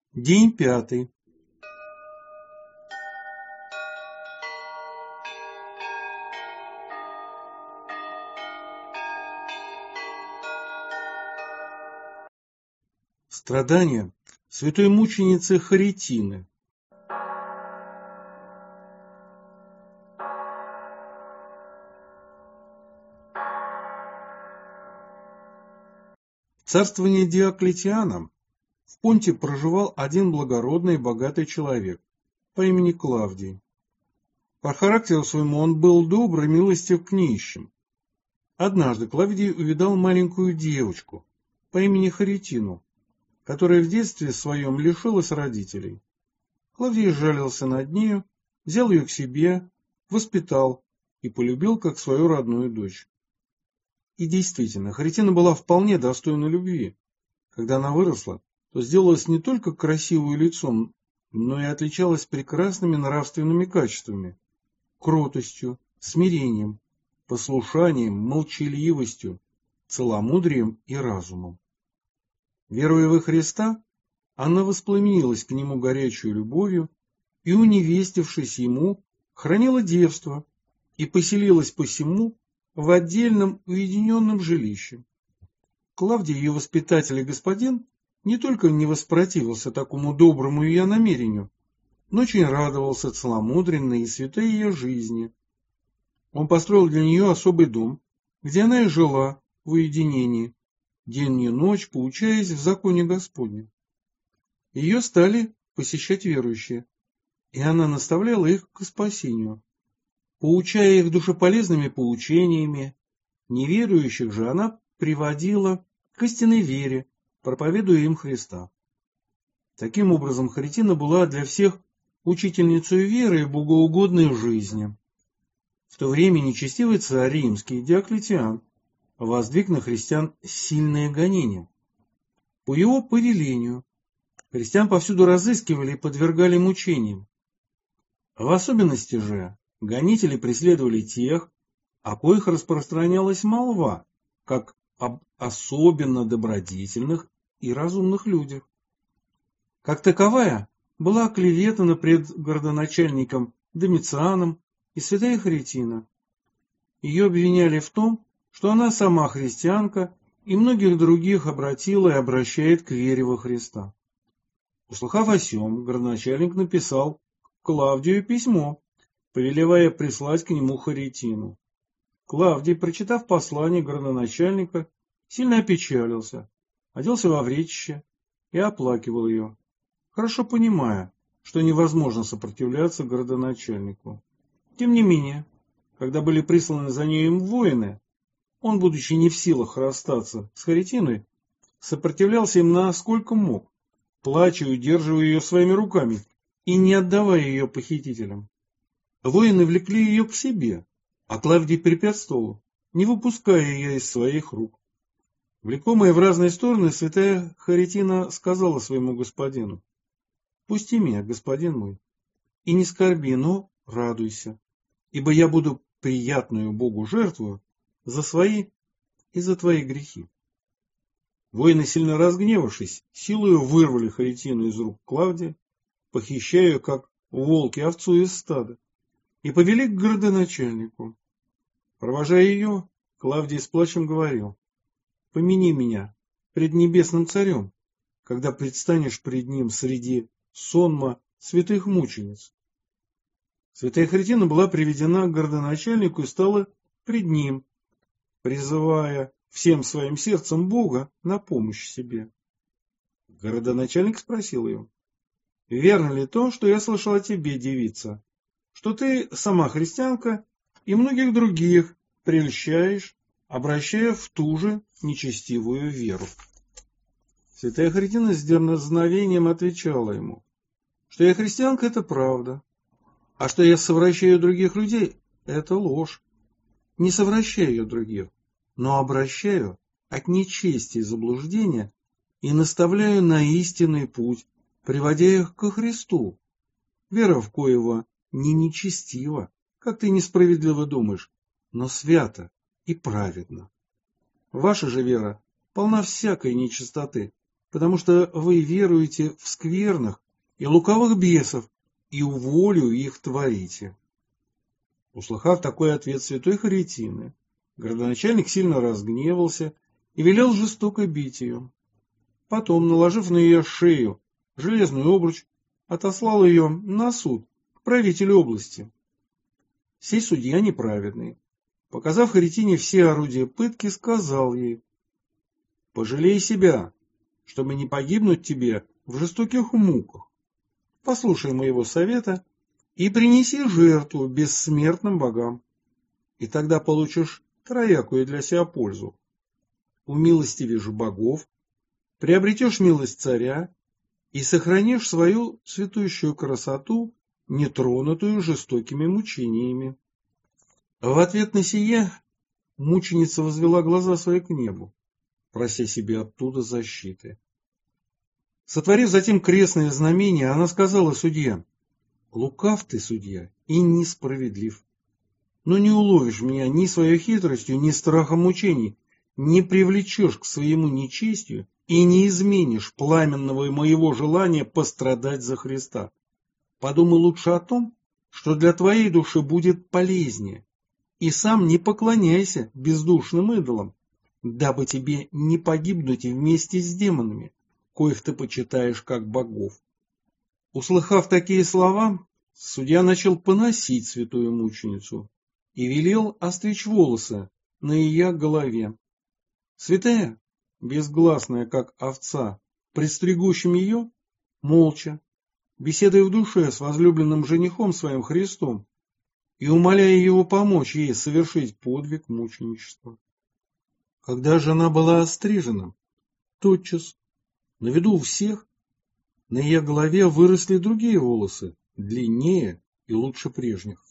День пятый. Страдания святой мученицы Харитины. В царствовании Диоклетиана в Понте проживал один благородный и богатый человек по имени Клавдий. По характеру своему он был добр и милостив к нищим. Однажды Клавдий увидал маленькую девочку по имени Харитину, которая в детстве своем лишилась родителей. Клавдий жалился над нею, взял ее к себе, воспитал и полюбил как свою родную дочь. И действительно, Харитина была вполне достойна любви. Когда она выросла, то сделалась не только красивой лицом, но и отличалась прекрасными нравственными качествами: кротостью, смирением, послушанием, молчаливостью, целомудрием и разумом. Веруя во Христа, она воспламенилась к нему горячей любовью и, уневестившись ему, хранила девство и поселилась посему в отдельном уединенном жилище. Клавдий, ее воспитатель и господин, не только не воспротивился такому доброму ее намерению, но очень радовался целомудренной и святой ее жизни. Он построил для нее особый дом, где она и жила в уединении, день и ночь поучаясь в законе Господнем. Ее стали посещать верующие, и она наставляла их к спасению, поучая их душеполезными поучениями. Неверующих же она приводила к истинной вере, проповедуя им Христа. Таким образом, Харитина была для всех учительницей веры и богоугодной жизни. В то время нечестивый царь римский Диоклетиан воздвиг на христиан сильное гонение. По его повелению христиан повсюду разыскивали и подвергали мучениям. В особенности же гонители преследовали тех, о коих распространялась молва, как об особенно добродетельных и разумных людях. Как таковая была оклеветана пред городоначальником Домицианом и святая Харитина. Ее обвиняли в том, что она сама христианка и многих других обратила и обращает к вере во Христа. Услыхав о сем, городоначальник написал Клавдию письмо, повелевая прислать к нему Харитину. Клавдий, прочитав послание городоначальника, сильно опечалился, оделся во вречище и оплакивал ее, хорошо понимая, что невозможно сопротивляться городоначальнику. Тем не менее, когда были присланы за нею воины, он, будучи не в силах расстаться с Харитиной, сопротивлялся им насколько мог, плача и удерживая ее своими руками и не отдавая ее похитителям. Воины влекли ее к себе, а Клавдий препятствовал, не выпуская ее из своих рук. Влекомая в разные стороны, святая Харитина сказала своему господину: «Пусти меня, господин мой, и не скорби, но радуйся, ибо я буду приятную Богу жертвою за свои и за твои грехи». Воины, сильно разгневавшись, силою вырвали Харитину из рук Клавдия, похищая ее, как волки овцу из стада, и повели к городоначальнику. Провожая ее, Клавдий с плачем говорил: «Помяни меня пред небесным царем, когда предстанешь пред ним среди сонма святых мучениц». Святая Харитина была приведена к городоначальнику и стала пред ним, призывая всем своим сердцем Бога на помощь себе. Городоначальник спросил ее: «Верно ли то, что я слышал о тебе, девица, что ты сама христианка и многих других прельщаешь, обращая в ту же нечестивую веру?» Святая Харитина с дерзновением отвечала ему, что я христианка — это правда, а что я совращаю других людей — это ложь. Не совращаю я других, но обращаю от нечестия и заблуждения и наставляю на истинный путь, приводя их ко Христу, вера в коего не нечестива, как ты несправедливо думаешь, но свято и праведно. Ваша же вера полна всякой нечистоты, потому что вы веруете в скверных и лукавых бесов, и волю их творите. Услыхав такой ответ святой Харитины, градоначальник сильно разгневался и велел жестоко бить ее. Потом, наложив на ее шею железный обруч, отослал ее на суд к правителю области. Сей судья неправедный, показав Харитине все орудия пытки, сказал ей: «Пожалей себя, чтобы не погибнуть тебе в жестоких муках. Послушай моего совета и принеси жертву бессмертным богам, и тогда получишь троякую для себя пользу. Умилостивишь богов, приобретешь милость царя и сохранишь свою цветущую красоту, нетронутую жестокими мучениями». В ответ на сие мученица возвела глаза свои к небу, прося себе оттуда защиты. Сотворив затем крестное знамение, она сказала судье: «Лукав ты, судья, и несправедлив, но не уловишь меня ни своей хитростью, ни страхом мучений, не привлечешь к своему нечестию и не изменишь пламенного моего желания пострадать за Христа. Подумай лучше о том, что для твоей души будет полезнее, и сам не поклоняйся бездушным идолам, дабы тебе не погибнуть вместе с демонами, коих ты почитаешь как богов». Услыхав такие слова, судья начал поносить святую мученицу и велел остричь волосы на ее голове. Святая, безгласная как овца, предстригущим ее, молча, беседуя в душе с возлюбленным женихом своим Христом и умоляя его помочь ей совершить подвиг мученичества. Когда же она была острижена, тотчас, на виду у всех, на ее голове выросли другие волосы, длиннее и лучше прежних.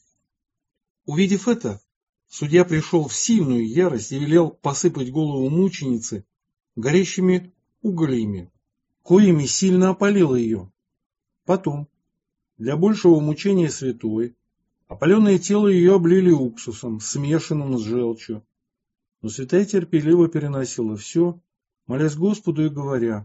Увидев это, судья пришел в сильную ярость и велел посыпать голову мученицы горящими углями, коими сильно опалило ее. Потом, для большего мучения святой, опаленное тело ее облили уксусом, смешанным с желчью. Но святая терпеливо переносила все, молясь Господу и говоря: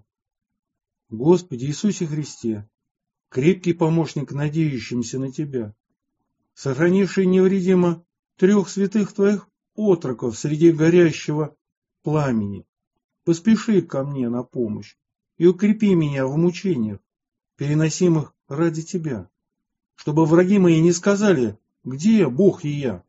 «Господи Иисусе Христе, крепкий помощник надеющимся на Тебя, сохранивший невредимо 3 святых Твоих отроков среди горящего пламени, поспеши ко мне на помощь и укрепи меня в мучениях, переносимых ради Тебя, чтобы враги мои не сказали: где Бог и я?»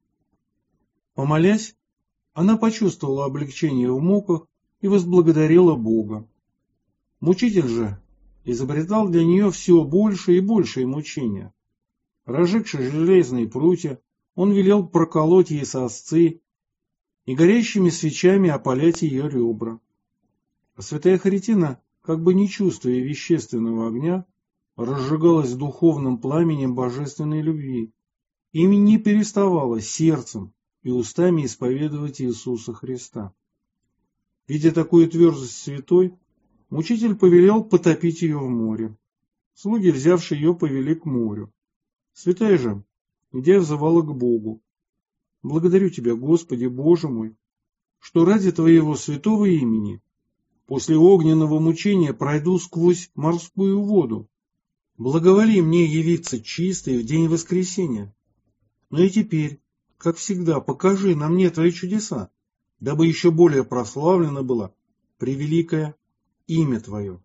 Помолясь, она почувствовала облегчение в муках и возблагодарила Бога. Мучитель же изобретал для нее все больше и большие мучения. Разжегши железные прутья, он велел проколоть ей сосцы и горящими свечами опалять ее ребра. А святая Харитина, как бы не чувствуя вещественного огня, разжигалась духовным пламенем божественной любви и не переставала сердцем и устами исповедовать Иисуса Христа. Видя такую твердость святой, мучитель повелел потопить ее в море. Слуги, взявшие ее, повели к морю. Святая же, идя, взывала к Богу: «Благодарю Тебя, Господи, Боже мой, что ради Твоего святого имени после огненного мучения пройду сквозь морскую воду. Благоволи мне явиться чистой в день воскресения. Но и теперь, как всегда, покажи на мне Твои чудеса, дабы еще более прославлено было превеликое имя Твое».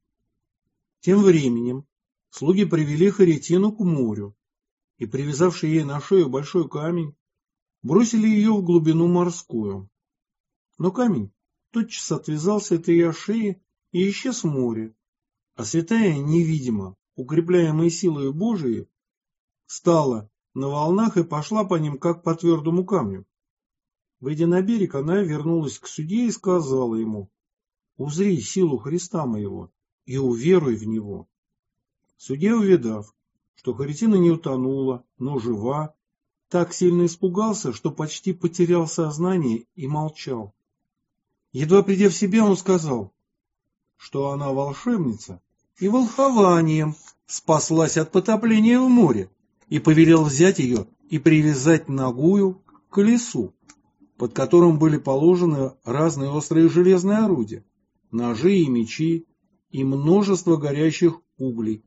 Тем временем слуги привели Харитину к морю и, привязавши ей на шею большой камень, бросили ее в глубину морскую. Но камень тотчас отвязался от ее шеи и исчез в море, а святая, невидимо, укрепляемая силой Божией, встала на волнах и пошла по ним, как по твердому камню. Выйдя на берег, она вернулась к судье и сказала ему: «Узри силу Христа моего и уверуй в Него». Судья, увидав, что Харитина не утонула, но жива, так сильно испугался, что почти потерял сознание и молчал. Едва придя в себя, он сказал, что она волшебница и волхованием спаслась от потопления в море, и повелел взять ее и привязать нагую к колесу, под которым были положены разные острые железные орудия, ножи и мечи, и множество горящих углей.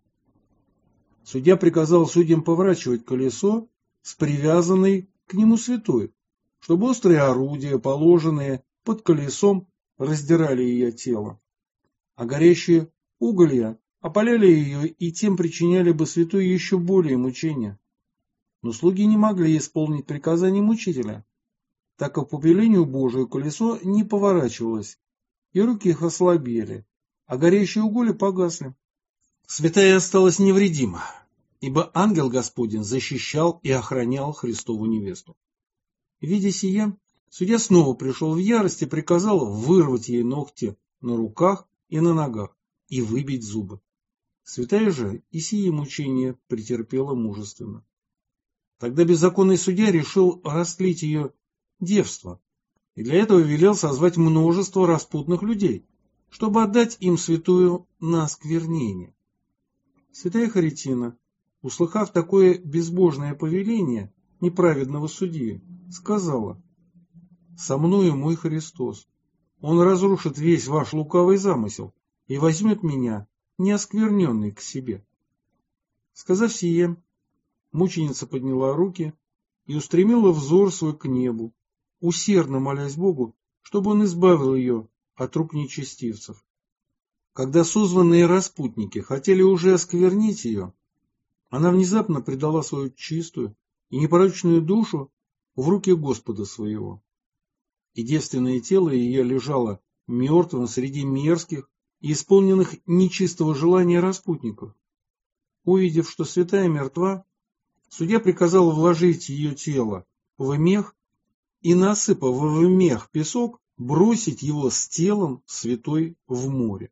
Судья приказал судьям поворачивать колесо с привязанной к нему святой, чтобы острые орудия, положенные под колесом, раздирали ее тело, а горящие уголья опаляли ее и тем причиняли бы святой еще более мучения. Но слуги не могли исполнить приказание мучителя, так как по повелению Божию колесо не поворачивалось, и руки их ослабели, а горящие уголья погасли. Святая осталась невредима, ибо ангел Господень защищал и охранял Христову невесту. Видя сие, судья снова пришел в ярость и приказал вырвать ей ногти на руках и на ногах и выбить зубы. Святая же и сие мучения претерпела мужественно. Тогда беззаконный судья решил растлить ее девство, и для этого велел созвать множество распутных людей, чтобы отдать им святую на осквернение. Святая Харитина, услыхав такое безбожное повеление неправедного судьи, сказала: «Со мною мой Христос, Он разрушит весь ваш лукавый замысел и возьмет меня, неоскверненный, к себе». Сказав сие, мученица подняла руки и устремила взор свой к небу, усердно молясь Богу, чтобы Он избавил ее от рук нечестивцев. Когда созванные распутники хотели уже осквернить ее, она внезапно предала свою чистую и непорочную душу в руки Господа своего, и девственное тело ее лежало мертвым среди мерзких и исполненных нечистого желания распутников. Увидев, что святая мертва, судья приказал вложить ее тело в мех и, насыпав в мех песок, бросить его с телом святой в море.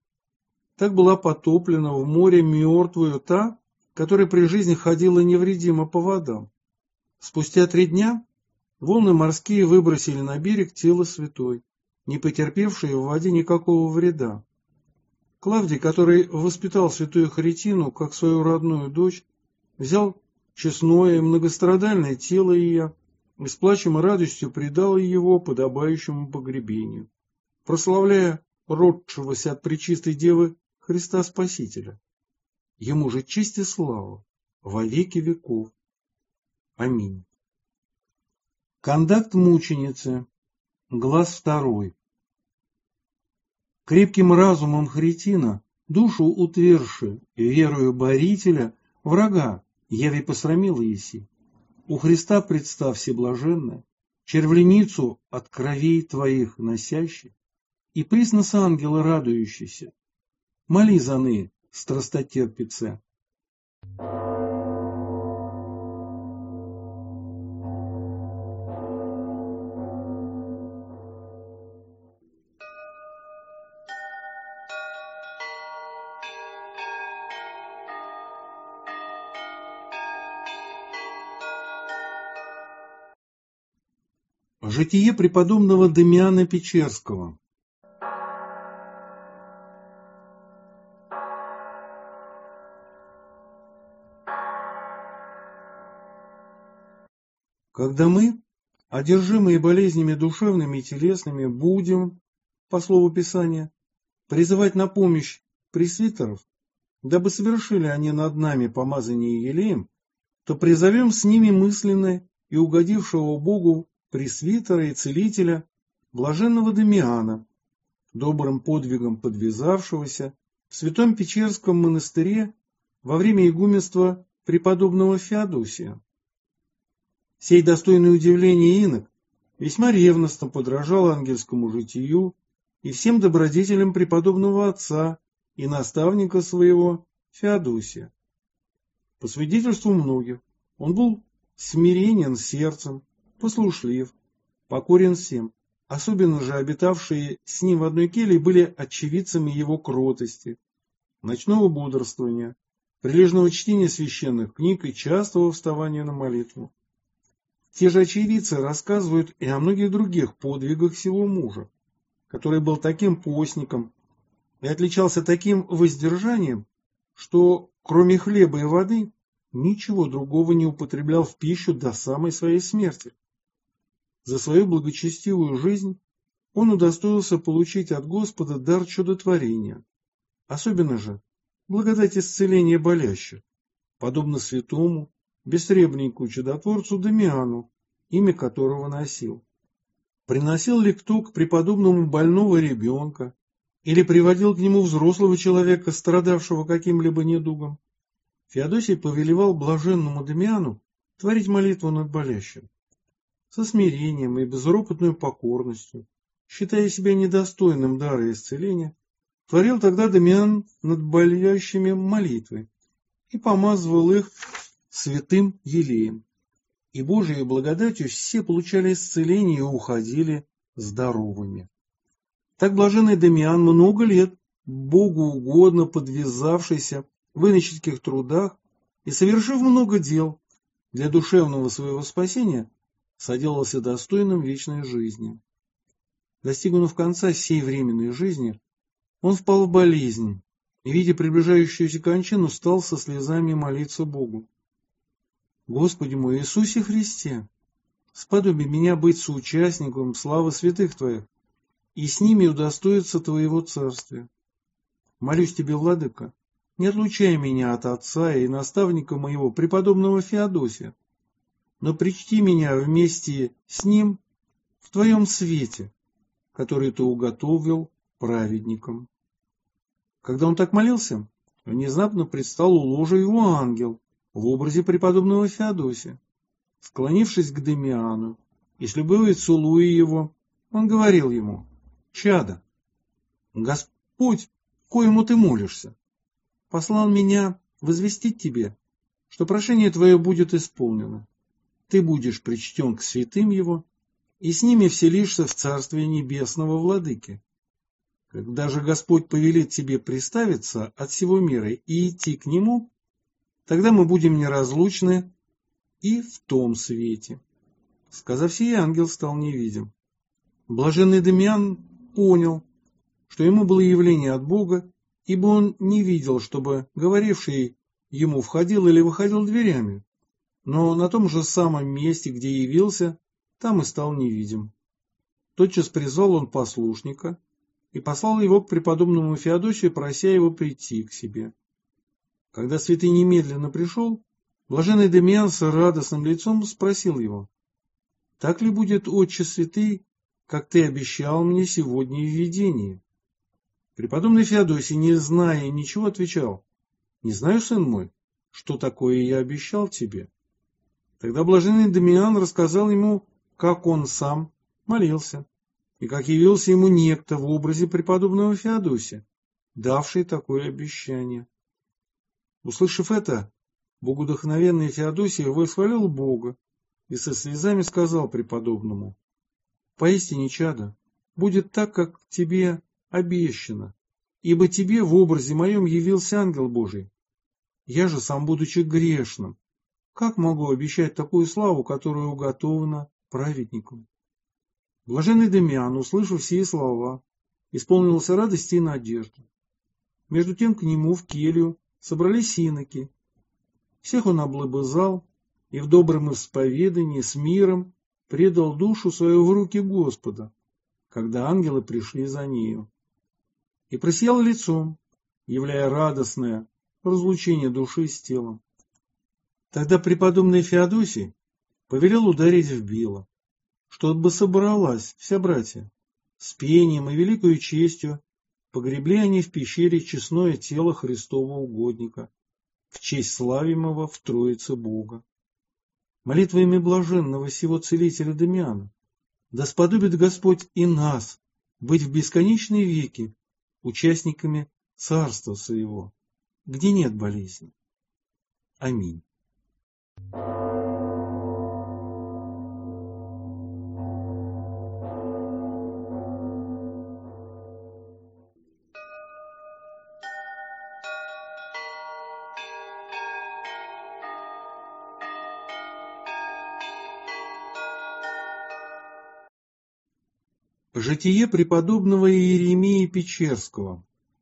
Так была потоплена в море мертвую та, которая при жизни ходила невредимо по водам. Спустя 3 дня волны морские выбросили на берег тело святой, не потерпевшей в воде никакого вреда. Клавдий, который воспитал святую Харитину как свою родную дочь, взял честное и многострадальное тело ее и с плачем и радостью предал его подобающему погребению, прославляя родшегося от пречистой Девы Христа Спасителя. Ему же честь и слава во веки веков. Аминь. Кондакт мученицы. Глаз 2. Крепким разумом Харитина, душу утвердши, верою борителя, врага, яви посрамила еси. У Христа представь всеблаженная, червленицу от кровей твоих носящих, и присно с ангела радующийся. Моли за ны, страстотерпице. Житие преподобного Дамиана Печерского. Когда мы, одержимые болезнями душевными и телесными, будем, по слову Писания, призывать на помощь пресвитеров, дабы совершили они над нами помазание елеем, то призовем с ними мысленно и угодившего Богу пресвитера и целителя, блаженного Дамиана, добрым подвигом подвязавшегося в Святом Печерском монастыре во время игуменства преподобного Феодосия. Сей достойный удивления инок весьма ревностно подражал ангельскому житию и всем добродетелям преподобного отца и наставника своего Феодосия. По свидетельству многих, он был смиренен сердцем, послушлив, покорен всем. Особенно же обитавшие с ним в одной келье были очевидцами его кротости, ночного бодрствования, прилежного чтения священных книг и частого вставания на молитву. Те же очевидцы рассказывают и о многих других подвигах сего мужа, который был таким постником и отличался таким воздержанием, что кроме хлеба и воды ничего другого не употреблял в пищу до самой своей смерти. За свою благочестивую жизнь он удостоился получить от Господа дар чудотворения, особенно же благодать исцеления болящих, подобно святому, бессребренику чудотворцу Дамиану, имя которого носил. Приносил ли кто к преподобному больного ребенка или приводил к нему взрослого человека, страдавшего каким-либо недугом, Феодосий повелевал блаженному Дамиану творить молитву над болящим. Со смирением и безропотной покорностью, считая себя недостойным дара исцеления, творил тогда Дамиан над болящими молитвы и помазывал их святым елеем. И Божией благодатью все получали исцеление и уходили здоровыми. Так блаженный Дамиан много лет, Богу угодно подвязавшийся в иноческих трудах и совершив много дел для душевного своего спасения, соделался достойным вечной жизни. Достигнув конца сей временной жизни, он впал в болезнь и, видя приближающуюся кончину, стал со слезами молиться Богу. «Господи мой Иисусе Христе, сподоби меня быть соучастником славы святых Твоих и с ними удостоиться Твоего царствия. Молюсь Тебе, Владыка, не отлучай меня от отца и наставника моего, преподобного Феодосия, но причти меня вместе с ним в Твоем свете, который Ты уготовил праведникам». Когда он так молился, внезапно предстал у ложа его ангел в образе преподобного Феодосия. Склонившись к Дамиану и с любовью целуя его, он говорил ему: «Чадо, Господь, коему ты молишься, послал меня возвестить тебе, что прошение твое будет исполнено. Ты будешь причтен к святым его, и с ними вселишься в царствие небесного владыки. Когда же Господь повелит тебе приставиться от всего мира и идти к нему, тогда мы будем неразлучны и в том свете». Сказав сие, ангел стал невидим. Блаженный Дамиан понял, что ему было явление от Бога, ибо он не видел, чтобы говоривший ему входил или выходил дверями, но на том же самом месте, где явился, там и стал невидим. Тотчас призвал он послушника и послал его к преподобному Феодосию, прося его прийти к себе. Когда святый немедленно пришел, блаженный Дамиан с радостным лицом спросил его: «Так ли будет, отче святый, как ты обещал мне сегодня в видении?» Преподобный Феодосий, не зная ничего, отвечал: «Не знаю, сын мой, что такое я обещал тебе». Тогда блаженный Дамиан рассказал ему, как он сам молился, и как явился ему некто в образе преподобного Феодосия, давший такое обещание. Услышав это, богодухновенный Феодосий восхвалил Бога и со слезами сказал преподобному: «Поистине, чадо, будет так, как тебе обещано, ибо тебе в образе моем явился ангел Божий. Я же сам, будучи грешным, как могу обещать такую славу, которая уготована праведникам?» Блаженный Дамиан, услышав сие слова, исполнился радости и надежды. Между тем к нему в келью собрались иноки. Всех он облобызал и в добром исповедании с миром предал душу свою в руки Господа, когда ангелы пришли за нею. И просиял лицом, являя радостное разлучение души с телом. Тогда преподобный Феодосий повелел ударить в било, чтобы собралась вся братья. С пением и великою честью погребли они в пещере честное тело Христова угодника, в честь славимого в Троице Бога. Молитвами блаженного сего целителя Дамиана да сподобит Господь и нас быть в бесконечные веки участниками Царства Своего, где нет болезни. Аминь. Житие преподобного Иеремии Печерского.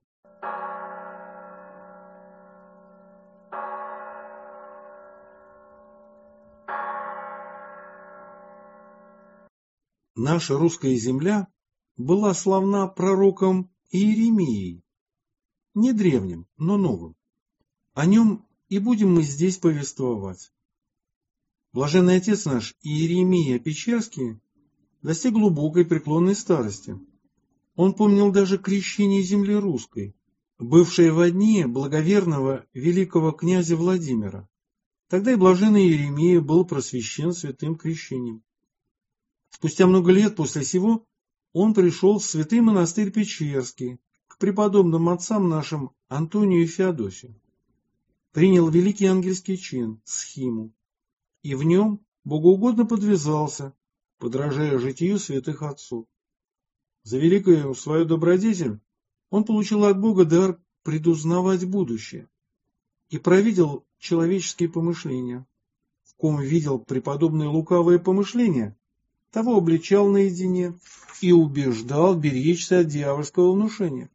Наша русская земля была славна пророком Иеремией. не древним, но новым. О нем и будем мы здесь повествовать. Блаженный отец наш Иеремия Печерский достиг глубокой преклонной старости. Он помнил даже крещение земли русской, бывшее во дни благоверного великого князя Владимира. Тогда и блаженный Иеремия был просвещен святым крещением. Спустя много лет после сего он пришел в святый монастырь Печерский к преподобным отцам нашим Антонию и Феодосию. Принял великий ангельский чин, схиму, и в нем богоугодно подвязался, подражая житию святых отцов. За великую свою добродетель он получил от Бога дар предузнавать будущее и провидел человеческие помышления. В ком видел преподобные лукавые помышления, того обличал наедине и убеждал беречься от дьявольского внушения.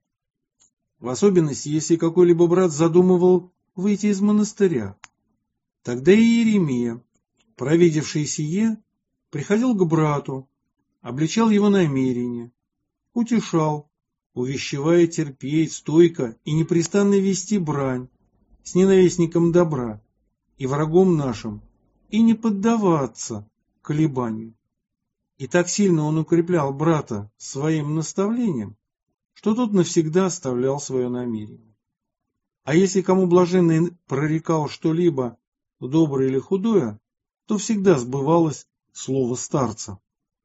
В особенности, если какой-либо брат задумывал выйти из монастыря. Тогда и Иеремия, провидевший сие, приходил к брату, обличал его намерения, утешал, увещевая терпеть, стойко и непрестанно вести брань с ненавистником добра и врагом нашим, и не поддаваться колебанию. И так сильно он укреплял брата своим наставлением, что тот навсегда оставлял свое намерение. А если кому блаженный прорекал что-либо, доброе или худое, то всегда сбывалось слово старца.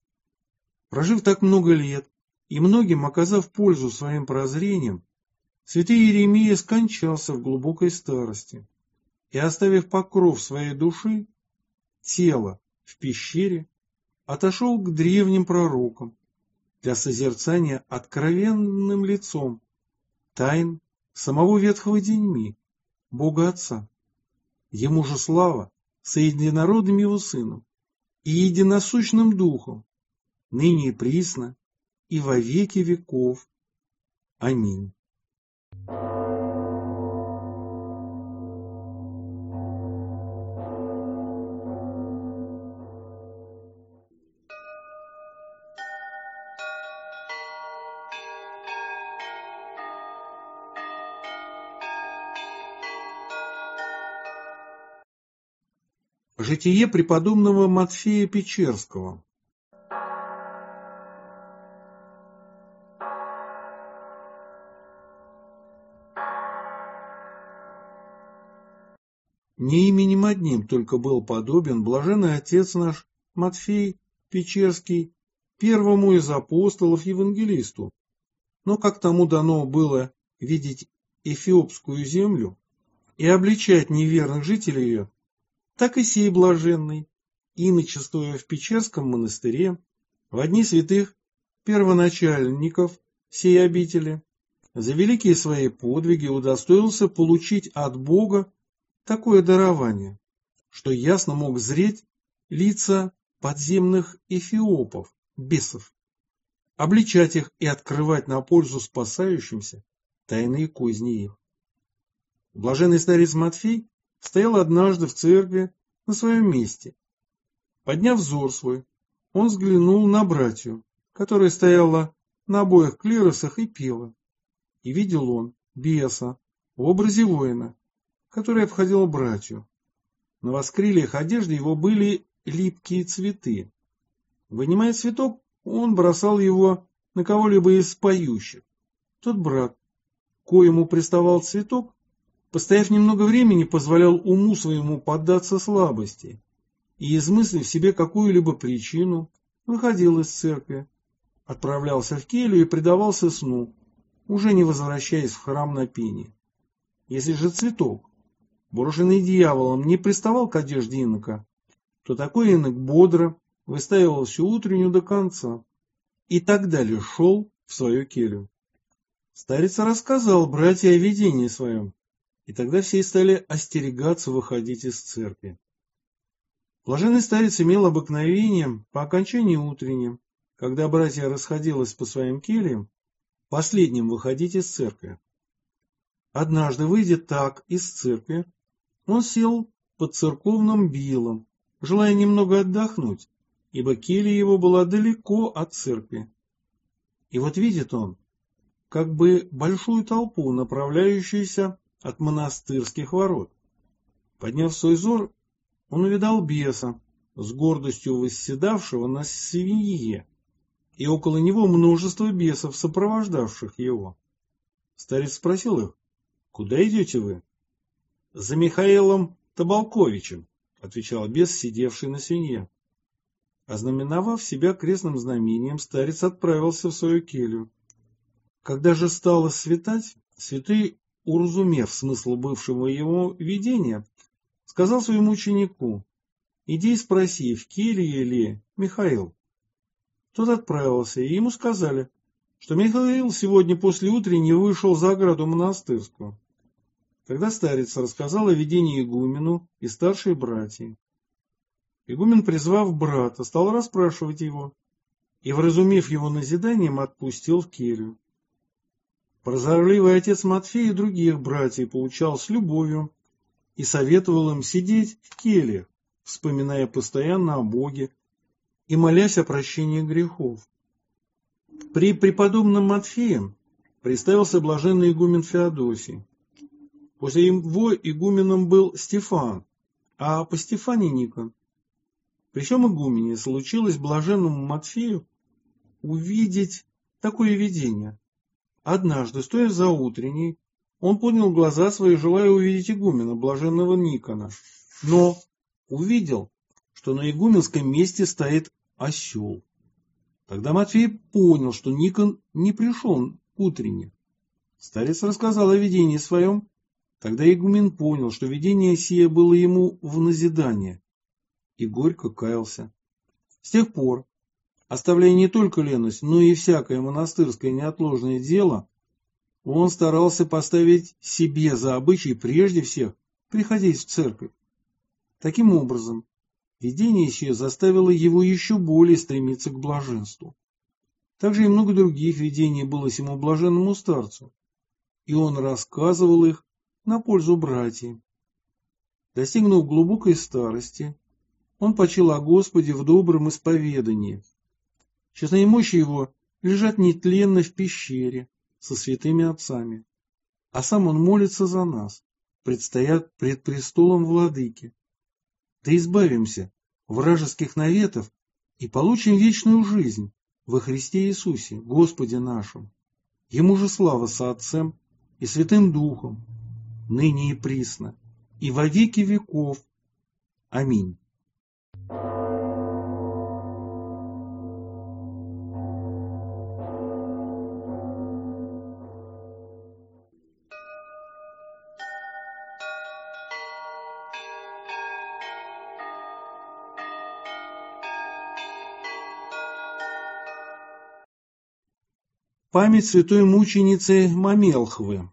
Прожив так много лет и многим оказав пользу своим прозрением, святый Иеремия скончался в глубокой старости и, оставив покров своей души, тело в пещере, отошел к древним пророкам для созерцания откровенным лицом тайн самого Ветхого Деньми, Бога Отца. Ему же слава со единородным Его Сыном и единосущным Духом, ныне и присно, и во веки веков. Аминь. Житие преподобного Матфея Печерского. Не именем одним только был подобен блаженный отец наш Матфей Печерский первому из апостолов-евангелисту, но как тому дано было видеть эфиопскую землю и обличать неверных жителей ее, так и сей блаженный, иночествуя в Печерском монастыре, в дни святых первоначальников сей обители, за великие свои подвиги удостоился получить от Бога такое дарование, что ясно мог зреть лица подземных эфиопов, бесов, обличать их и открывать на пользу спасающимся тайные козни их. Блаженный старец Матфей стоял однажды в церкви на своем месте. Подняв взор свой, он взглянул на братью, которая стояла на обоих клиросах и пела. И видел он беса в образе воина, который обходил братью. На воскрыльях одежды его были липкие цветы. Вынимая цветок, он бросал его на кого-либо из поющих. Тот брат, коему приставал цветок, постояв немного времени, позволял уму своему поддаться слабости и, измыслив себе какую-либо причину, выходил из церкви, отправлялся в келью и предавался сну, уже не возвращаясь в храм на пение. Если же цветок, брошенный дьяволом, не приставал к одежде инока, то такой инок бодро выстаивал всю утреннюю до конца и так далее шел в свою келью. Старец рассказал братья о видении своем, и тогда все стали остерегаться выходить из церкви. Блаженный старец имел обыкновение по окончании утренним, когда братья расходились по своим кельям, последним выходить из церкви. Однажды, выйдя так из церкви, он сел под церковным билом, желая немного отдохнуть, ибо келья его была далеко от церкви. И вот видит он, как бы большую толпу, направляющуюся от монастырских ворот. Подняв свой взор, он увидал беса, с гордостью восседавшего на свинье, и около него множество бесов, сопровождавших его. Старец спросил их: «Куда идете вы?» «За Михаилом Табалковичем», — отвечал бес, сидевший на свинье. Ознаменовав себя крестным знамением, старец отправился в свою келью. Когда же стало светать, святой, уразумев смысл бывшего его видения, сказал своему ученику: «Иди и спроси, в келье ли Михаил». Тот отправился, и ему сказали, что Михаил сегодня после утренней вышел за ограду монастырскую. Тогда старец рассказал о видении игумену и старшей братьи. Игумен, призвав брата, стал расспрашивать его, и, вразумив его назиданием, отпустил в келью. Прозорливый отец Матфей и других братьев поучал с любовью и советовал им сидеть в кельях, вспоминая постоянно о Боге и молясь о прощении грехов. При преподобном Матфее представился блаженный игумен Феодосий. После его игуменом был Стефан, а по Стефане Никон. При всем игумене случилось блаженному Матфею увидеть такое видение. Однажды, стоя за утренней, он поднял глаза свои, желая увидеть игумена, блаженного Никона, но увидел, что на игуменском месте стоит осел. Тогда Матфей понял, что Никон не пришел к утренне. Старец рассказал о видении своем. Тогда игумен понял, что видение сие было ему в назидание, и горько каялся. С тех пор, оставляя не только леность, но и всякое монастырское неотложное дело, он старался поставить себе за обычай прежде всех приходить в церковь. Таким образом, видение сие заставило его еще более стремиться к блаженству. Также и много других видений было сему блаженному старцу, и он рассказывал их на пользу братьям. Достигнув глубокой старости, он почил о Господе в добром исповедании. Честные мощи его лежат нетленно в пещере со святыми отцами, а сам он молится за нас, предстоят пред престолом владыки. Да избавимся вражеских наветов и получим вечную жизнь во Христе Иисусе, Господе нашем. Ему же слава со Отцем и Святым Духом, ныне и присно, и во веки веков. Аминь. Память святой мученицы Мамелхвы.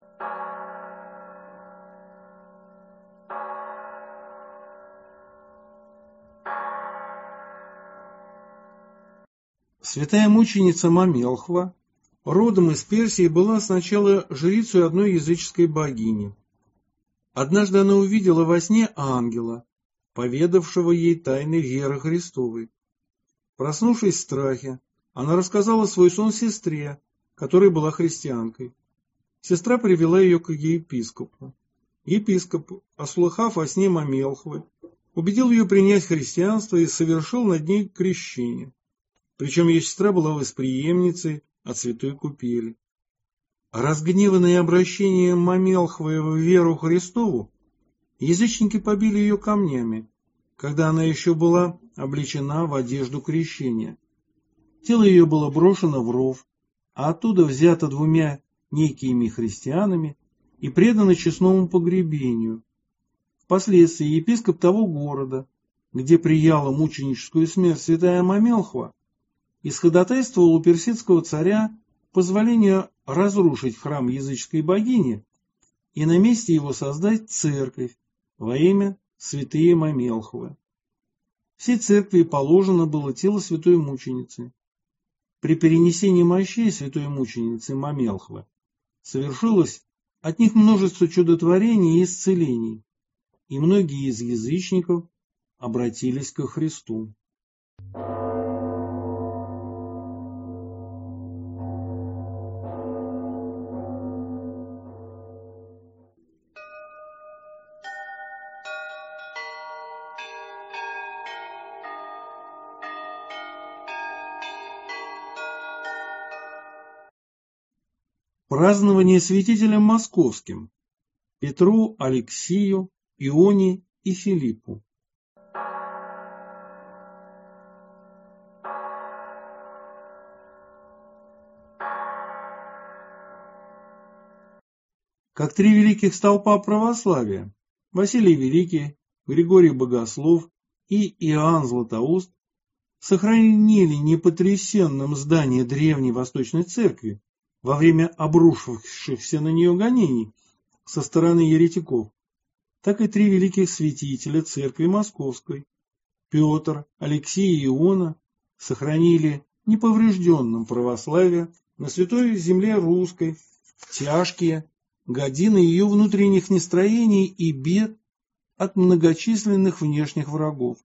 Святая мученица Мамелхва, родом из Персии, была сначала жрицей одной языческой богини. Однажды она увидела во сне ангела, поведавшего ей тайны веры Христовой. Проснувшись в страхе, она рассказала свой сон сестре, которая была христианкой. Сестра привела ее к епископу. Епископ, услыхав о сне Мамелхвы, убедил ее принять христианство и совершил над ней крещение. Причем ее сестра была восприемницей от святой купели. Разгневанные обращением Мамелхвы в веру Христову, язычники побили ее камнями, когда она еще была облечена в одежду крещения. Тело ее было брошено в ров, а оттуда взято двумя некими христианами и предано честному погребению. Впоследствии епископ того города, где прияла мученическую смерть святая Мамелхва, исходатайствовал у персидского царя позволение разрушить храм языческой богини и на месте его создать церковь во имя святые Мамелхвы. Всей церкви положено было тело святой мученицы. При перенесении мощей святой мученицы Мамелхвы совершилось от них множество чудотворений и исцелений, и многие из язычников обратились ко Христу. Празднование святителям московским Петру, Алексию, Ионе и Филиппу. Как три великих столпа православия – Василий Великий, Григорий Богослов и Иоанн Златоуст – сохранили непотрясенным здание древней Восточной Церкви во время обрушившихся на нее гонений со стороны еретиков, так и три великих святителя Церкви Московской – Петр, Алексий и Иона – сохранили неповрежденным православие на Святой Земле Русской в тяжкие годины ее внутренних нестроений и бед от многочисленных внешних врагов.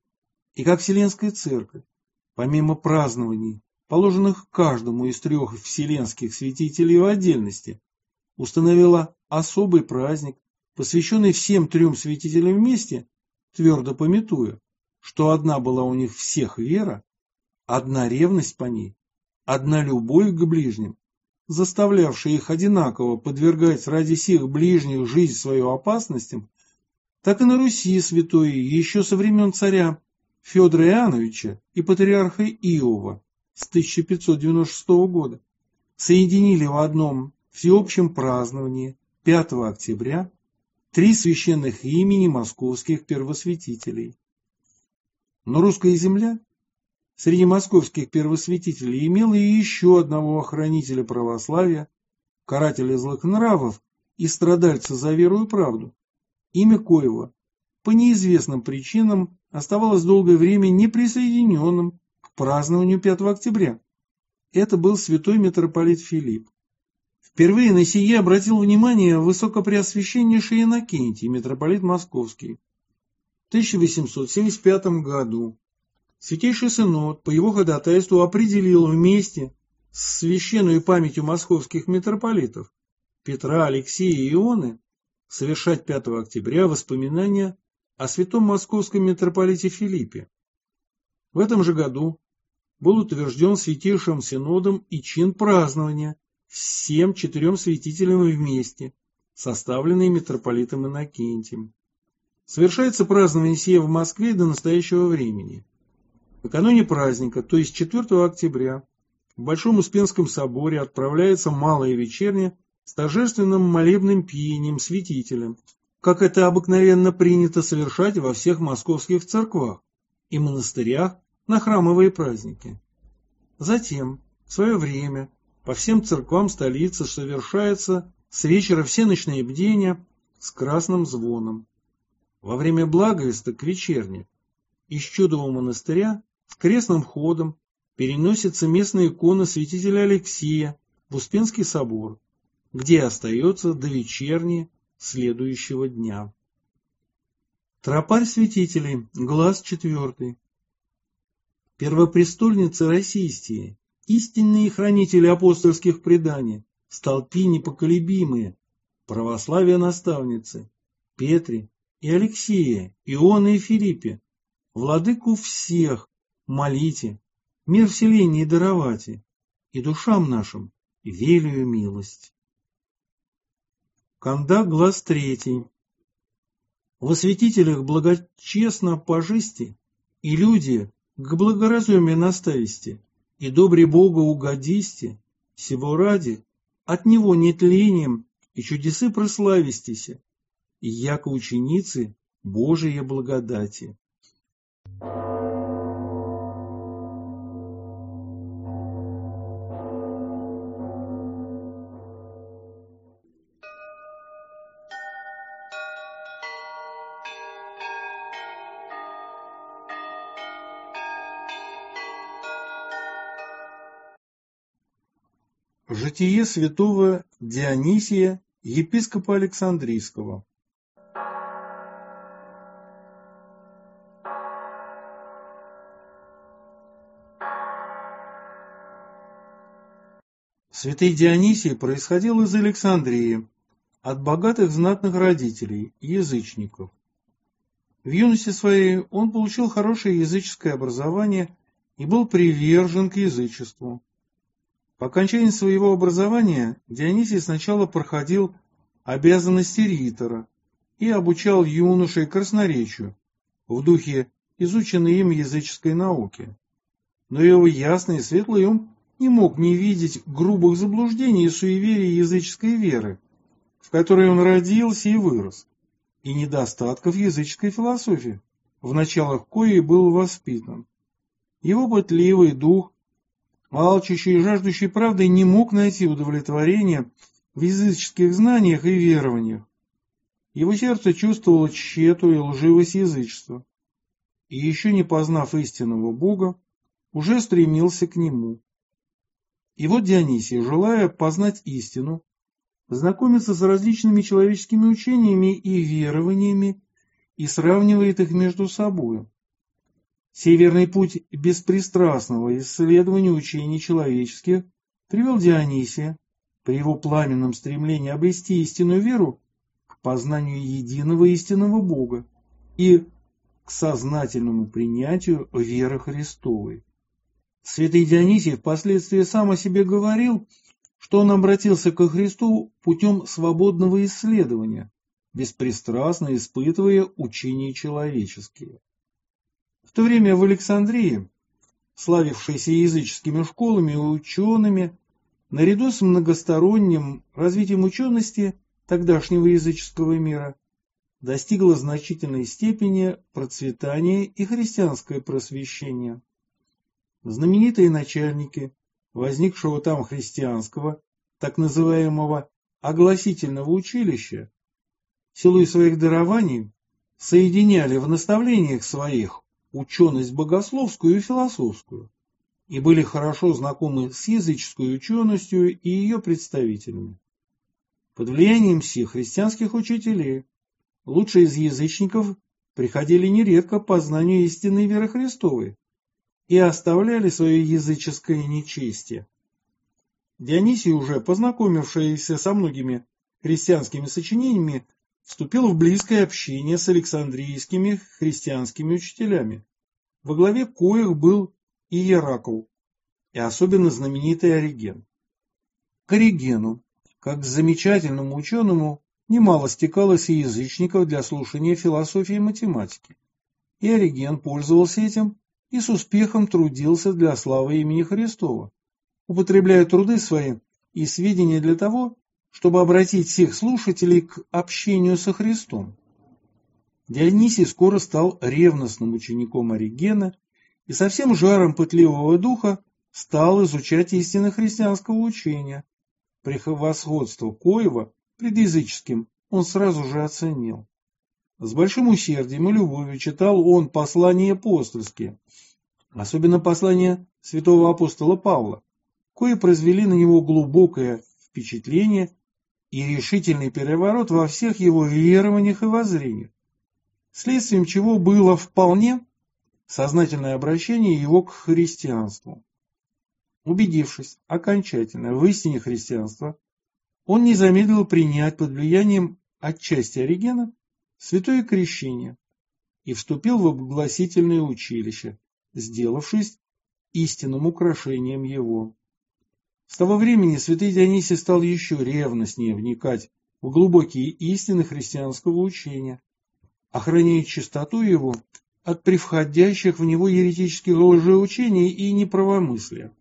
И как Вселенская Церковь, помимо празднований, положенных каждому из трех вселенских святителей в отдельности, установила особый праздник, посвященный всем трем святителям вместе, твердо памятуя, что одна была у них всех вера, одна ревность по ней, одна любовь к ближним, заставлявшая их одинаково подвергать ради сих ближних жизнь свою опасностям, так и на Руси святой еще со времен царя Федора Иоанновича и патриарха Иова с 1596 года соединили в одном всеобщем праздновании 5 октября три священных имени московских первосвятителей. Но русская земля среди московских первосвятителей имела и еще одного охранителя православия, карателя злых нравов и страдальца за веру и правду, имя коего по неизвестным причинам оставалось долгое время неприсоединенным к празднованию 5 октября. Это был святой митрополит Филипп. Впервые на сие обратил внимание высокопреосвященнейший Иннокентий, митрополит Московский. В 1875 году Святейший Синод по его ходатайству определил вместе с священной памятью московских митрополитов Петра, Алексея и Ионы совершать 5 октября воспоминания о святом московском митрополите Филиппе. В этом же году был утвержден Святейшим Синодом и чин празднования всем 4 святителям вместе, составленный митрополитом Иннокентием. Совершается празднование сие в Москве до настоящего времени. Накануне праздника, то есть 4 октября, в Большом Успенском соборе отправляется малая вечерня с торжественным молебным пением святителям, как это обыкновенно принято совершать во всех московских церквах и монастырях на храмовые праздники. Затем, в свое время, по всем церквам столицы совершается с вечера всеночное бдение с красным звоном. Во время благовеста к вечерне из Чудового монастыря с крестным ходом переносится местная икона святителя Алексия в Успенский собор, где остается до вечерни следующего дня. Тропарь святителей, глаз 4. Первопрестольницы Российские, истинные хранители апостольских преданий, столпи непоколебимые, православие наставницы, Петре и Алексея, Ионе и Филиппе, владыку всех молите, мир вселенной даровате, и душам нашим велию милость. Кандак, глаз 3. Во святителях благочестно пожисти, и люди к благоразумию настависти, и добре Бога угодисти, сего ради от него нетлением и чудесы прославистися, и яко ученицы Божией благодати. Житие святого Дионисия, епископа Александрийского. Святый Дионисий происходил из Александрии, от богатых знатных родителей, язычников. В юности своей он получил хорошее языческое образование и был привержен к язычеству. По окончании своего образования Дионисий сначала проходил обязанности ритора и обучал юношей красноречию в духе изученной им языческой науки. Но его ясный и светлый ум не мог не видеть грубых заблуждений и суеверий языческой веры, в которой он родился и вырос, и недостатков языческой философии, в началах коей был воспитан. Его пытливый дух, алчущий и жаждущий правды, не мог найти удовлетворения в языческих знаниях и верованиях. Его сердце чувствовало тщету и лживость язычества, и еще не познав истинного Бога, уже стремился к нему. И вот Дионисий, желая познать истину, знакомится с различными человеческими учениями и верованиями и сравнивает их между собой. Сей верный путь беспристрастного исследования учений человеческих привел Дионисия, при его пламенном стремлении обрести истинную веру, к познанию единого истинного Бога и к сознательному принятию веры Христовой. Святый Дионисий впоследствии сам о себе говорил, что он обратился ко Христу путем свободного исследования, беспристрастно испытывая учения человеческие. В то время в Александрии, славившейся языческими школами и учеными, наряду с многосторонним развитием учености тогдашнего языческого мира, достигла значительной степени процветания и христианское просвещение. Знаменитые начальники возникшего там христианского, так называемого огласительного училища, силой своих дарований соединяли в наставлениях своих ученость богословскую и философскую, и были хорошо знакомы с языческой ученостью и ее представителями. Под влиянием всех христианских учителей лучшие из язычников приходили нередко к познанию истинной веры Христовой и оставляли свое языческое нечестие. Дионисий, уже познакомившийся со многими христианскими сочинениями, вступил в близкое общение с александрийскими христианскими учителями, во главе коих был Иеракл и особенно знаменитый Ориген. К Оригену, как к замечательному ученому, немало стекалось и язычников для слушания философии и математики, и Ориген пользовался этим и с успехом трудился для славы имени Христова, употребляя труды свои и сведения для того, чтобы обратить всех слушателей к общению со Христом. Дионисий скоро стал ревностным учеником Оригена и со всем жаром пытливого духа стал изучать истины христианского учения, превосходство коего пред языческим он сразу же оценил. С большим усердием и любовью читал он послания апостольские, особенно послания святого апостола Павла, кои произвели на него глубокое впечатление и решительный переворот во всех его верованиях и воззрениях, следствием чего было вполне сознательное обращение его к христианству. Убедившись окончательно в истине христианства, он не замедлил принять под влиянием отчасти Оригена святое крещение и вступил в обгласительное училище, сделавшись истинным украшением его. С того времени святый Дионисий стал еще ревностнее вникать в глубокие истины христианского учения, охраняя чистоту его от превходящих в него еретических лжеучений и неправомыслия.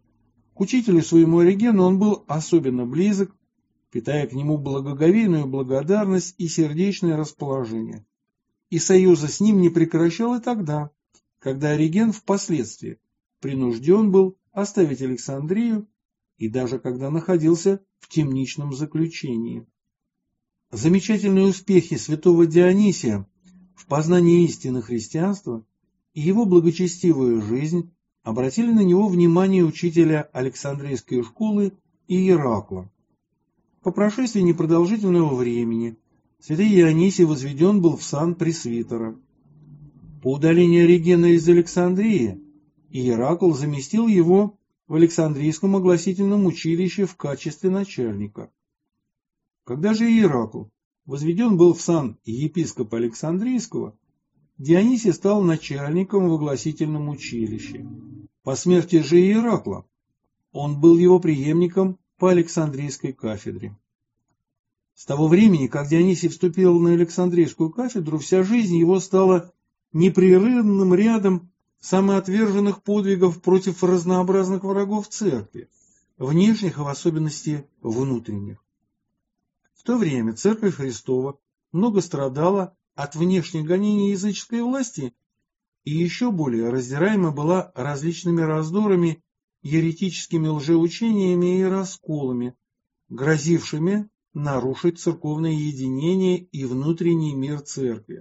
К учителю своему Оригену он был особенно близок, питая к нему благоговейную благодарность и сердечное расположение, и союза с ним не прекращал и тогда, когда Ориген впоследствии принужден был оставить Александрию и даже когда находился в темничном заключении. Замечательные успехи святого Дионисия в познании истины христианства и его благочестивая жизнь обратили на него внимание учителя Александрийской школы Иеракла. По прошествии непродолжительного времени святый Дионисий возведен был в сан пресвитера. По удалению Оригена из Александрии Иеракл заместил его в Александрийском огласительном училище в качестве начальника. Когда же Иеракл возведен был в сан епископа Александрийского, Дионисий стал начальником в огласительном училище. По смерти же Иеракла он был его преемником по Александрийской кафедре. С того времени, как Дионисий вступил на Александрийскую кафедру, вся жизнь его стала непрерывным рядом самоотверженных подвигов против разнообразных врагов церкви, внешних и в особенности внутренних. В то время Церковь Христова много страдала от внешних гонений языческой власти и еще более раздираема была различными раздорами, еретическими лжеучениями и расколами, грозившими нарушить церковное единение и внутренний мир церкви.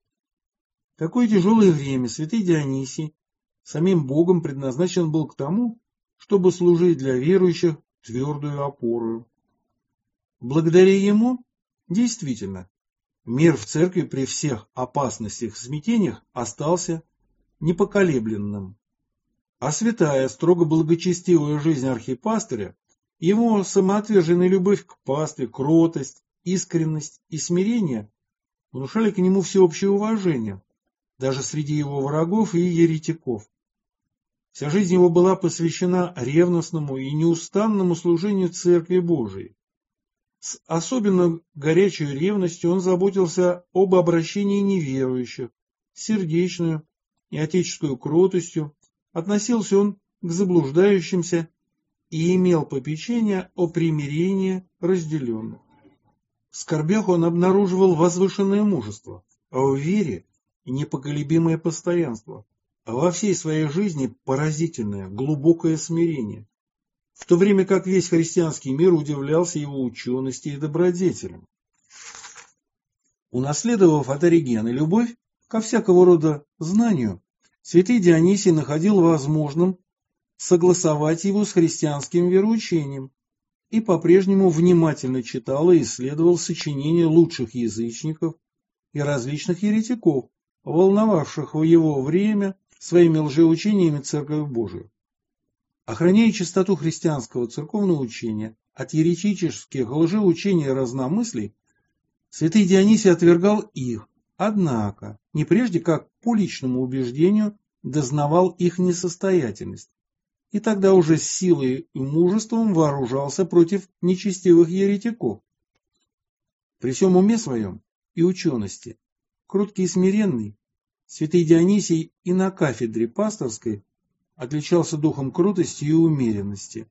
В такое тяжелое время святый Дионисий самим Богом предназначен был к тому, чтобы служить для верующих твердую опору. Благодаря ему, действительно, мир в церкви при всех опасностях и смятениях остался непоколебленным. А святая, строго благочестивая жизнь архипастыря, его самоотверженная любовь к пастве, кротость, искренность и смирение внушали к нему всеобщее уважение, даже среди его врагов и еретиков. Вся жизнь его была посвящена ревностному и неустанному служению Церкви Божией. С особенно горячей ревностью он заботился об обращении неверующих, сердечную и отеческую кротостью относился он к заблуждающимся и имел попечение о примирении разделенных. В скорбях он обнаруживал возвышенное мужество, а в вере непоколебимое постоянство, а во всей своей жизни поразительное, глубокое смирение, в то время как весь христианский мир удивлялся его учености и добродетелям. Унаследовав от Оригена любовь ко всякого рода знанию, святый Дионисий находил возможным согласовать его с христианским вероучением и по-прежнему внимательно читал и исследовал сочинения лучших язычников и различных еретиков, волновавших в его время своими лжеучениями Церковь Божию. Охраняя чистоту христианского церковного учения от еретических лжеучений и разномыслий, святый Дионисий отвергал их, однако не прежде как по личному убеждению дознавал их несостоятельность, и тогда уже с силой и мужеством вооружался против нечестивых еретиков. При всем уме своем и учености, кроткий и смиренный, святый Дионисий и на кафедре пасторской отличался духом кротости и умеренности.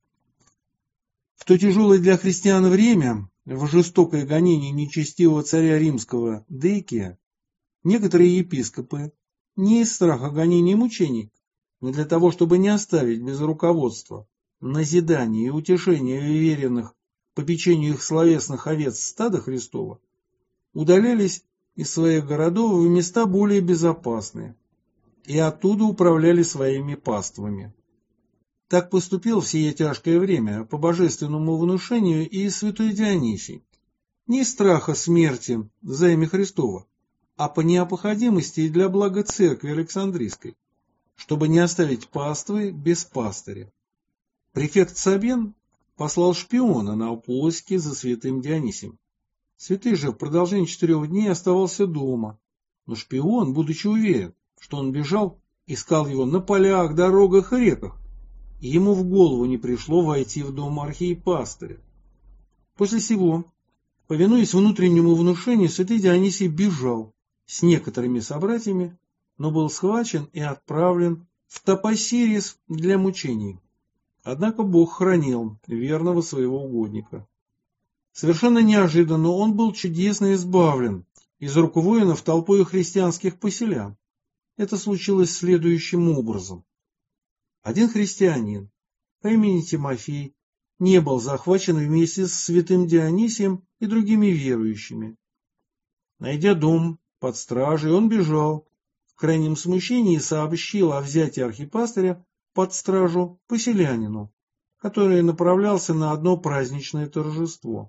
В то тяжелое для христиан время, в жестокое гонение нечестивого царя римского Декия, некоторые епископы, не из страха гонений и мучений, но для того, чтобы не оставить без руководства, назидания и утешения веренных попечению их словесных овец стада Христова, удалялись из своих городов в места более безопасные и оттуда управляли своими паствами. Так поступил в сие тяжкое время по божественному внушению и святой Дионисий, не из страха смерти за имя Христова, а по необходимости и для блага церкви Александрийской, чтобы не оставить паствы без пастыря. Префект Сабен послал шпиона на поиски за святым Дионисием. Святый же в продолжении 4 дней оставался дома, но шпион, будучи уверен, что он бежал, искал его на полях, дорогах и реках, и ему в голову не пришло войти в дом архиепастыря. После сего, повинуясь внутреннему внушению, святый Дионисий бежал с некоторыми собратьями, но был схвачен и отправлен в Топосирис для мучений. Однако Бог хранил верного своего угодника. Совершенно неожиданно он был чудесно избавлен из рук воинов толпой христианских поселян. Это случилось следующим образом. Один христианин по имени Тимофей не был захвачен вместе с святым Дионисием и другими верующими. Найдя дом под стражей, он бежал, в крайнем смущении сообщил о взятии архипастыря под стражу поселянину, который направлялся на одно праздничное торжество.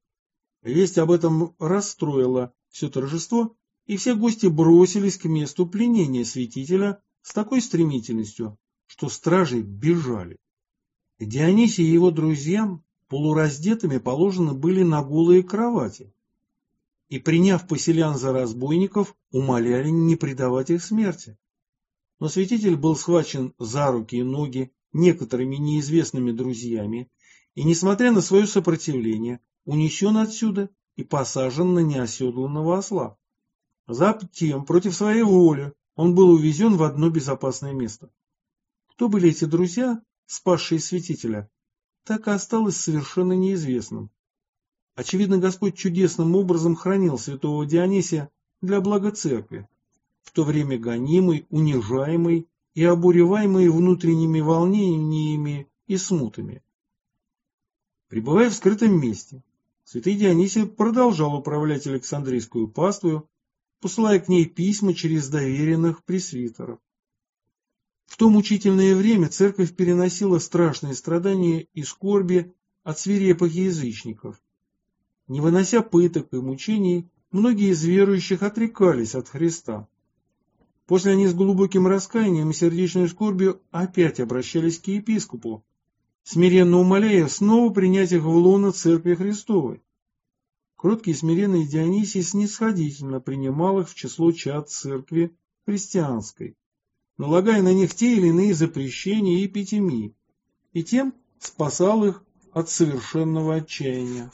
Весть об этом расстроила все торжество, и все гости бросились к месту пленения святителя с такой стремительностью, что стражи бежали. Дионисий и его друзьям полураздетыми положены были на голые кровати, и, приняв поселян за разбойников, умоляли не предавать их смерти. Но святитель был схвачен за руки и ноги некоторыми неизвестными друзьями и, несмотря на свое сопротивление, унесен отсюда и посажен на неоседланного осла. Затем, против своей воли, он был увезен в одно безопасное место. Кто были эти друзья, спасшие святителя, так и осталось совершенно неизвестным. Очевидно, Господь чудесным образом хранил святого Дионисия для блага церкви, в то время гонимый, унижаемый и обуреваемый внутренними волнениями и смутами. Пребывая в скрытом месте, святый Дионисий продолжал управлять Александрийскую паствою, посылая к ней письма через доверенных пресвитеров. В то мучительное время церковь переносила страшные страдания и скорби от свирепых язычников. Не вынося пыток и мучений, многие из верующих отрекались от Христа. После они с глубоким раскаянием и сердечной скорбью опять обращались к епископу, смиренно умоляя снова принять их в лоно Церкви Христовой. Кроткий и смиренный Дионисий снисходительно принимал их в число чад Церкви Христианской, налагая на них те или иные запрещения и эпитемии, и тем спасал их от совершенного отчаяния.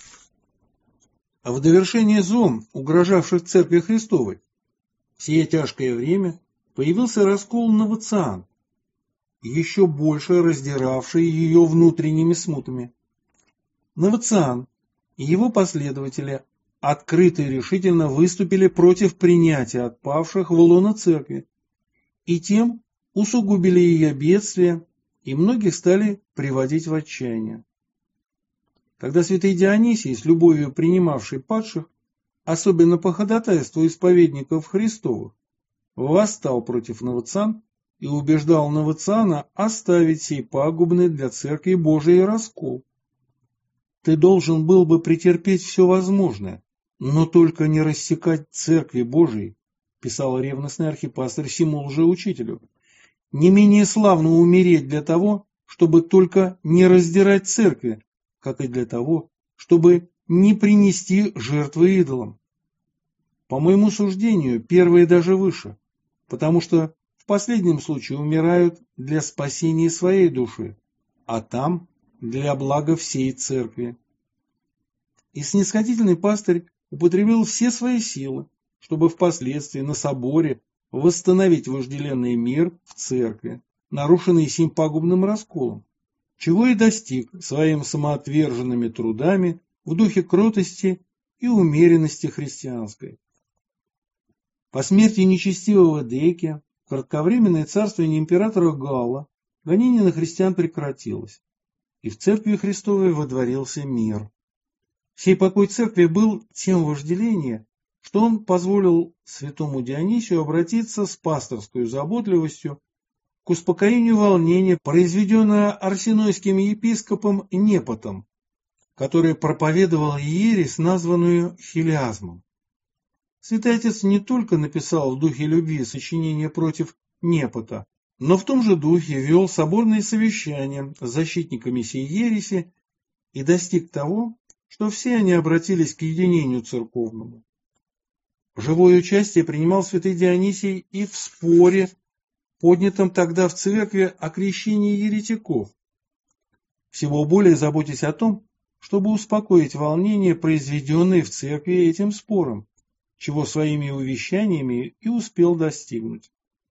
А в довершение злом, угрожавших Церкви Христовой, в сие тяжкое время появился раскол Новоциан, еще больше раздиравший ее внутренними смутами. Новоциан и его последователи открыто и решительно выступили против принятия отпавших в лоно церкви, и тем усугубили ее бедствия, и многих стали приводить в отчаяние. Тогда святый Дионисий, с любовью принимавший падших, особенно по ходатайству исповедников Христовых, восстал против новоциан и убеждал новоциана оставить сей пагубный для Церкви Божией раскол. Ты должен был бы претерпеть все возможное, но только не рассекать Церкви Божией, писал ревностный архипастырь сему лжеучителю. Не менее славно умереть для того, чтобы только не раздирать Церкви, как и для того, чтобы не принести жертвы идолам. По моему суждению, первые даже выше, потому что в последнем случае умирают для спасения своей души, а там для блага всей церкви. И снисходительный пастырь употребил все свои силы, чтобы впоследствии на соборе восстановить вожделенный мир в церкви, нарушенный сим пагубным расколом, чего и достиг своими самоотверженными трудами в духе кротости и умеренности христианской. По смерти нечестивого Декия, кратковременное царствование императора Галла, гонение на христиан прекратилось, и в Церкви Христовой водворился мир. Сей покой церкви был тем вожделение, что он позволил святому Дионисию обратиться с пасторской заботливостью к успокоению волнения, произведенного арсенойским епископом Непотом, который проповедовал ересь, названную хилиазмом. Святой Отец не только написал в духе любви сочинение против Непота, но в том же духе вел соборные совещания с защитниками сей ереси и достиг того, что все они обратились к единению церковному. Живое участие принимал святый Дионисий и в споре, поднятом тогда в церкви о крещении еретиков, всего более заботясь о том, чтобы успокоить волнения, произведенные в церкви этим спором, чего своими увещаниями и успел достигнуть.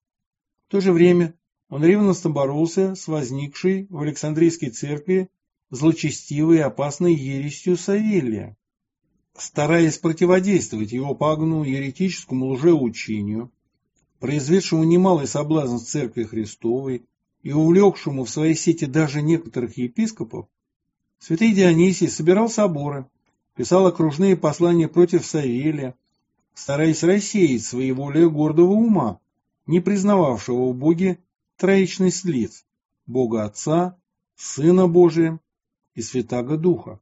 В то же время он ревностно боролся с возникшей в Александрийской церкви злочестивой и опасной ересью Савелия, стараясь противодействовать его пагубному еретическому лжеучению, произведшему немалый соблазн в Церкви Христовой и увлекшему в свои сети даже некоторых епископов, святый Дионисий собирал соборы, писал окружные послания против Савелия, стараясь рассеять своеволие гордого ума, не признававшего в Боге троичность лиц, Бога Отца, Сына Божия и Святаго Духа.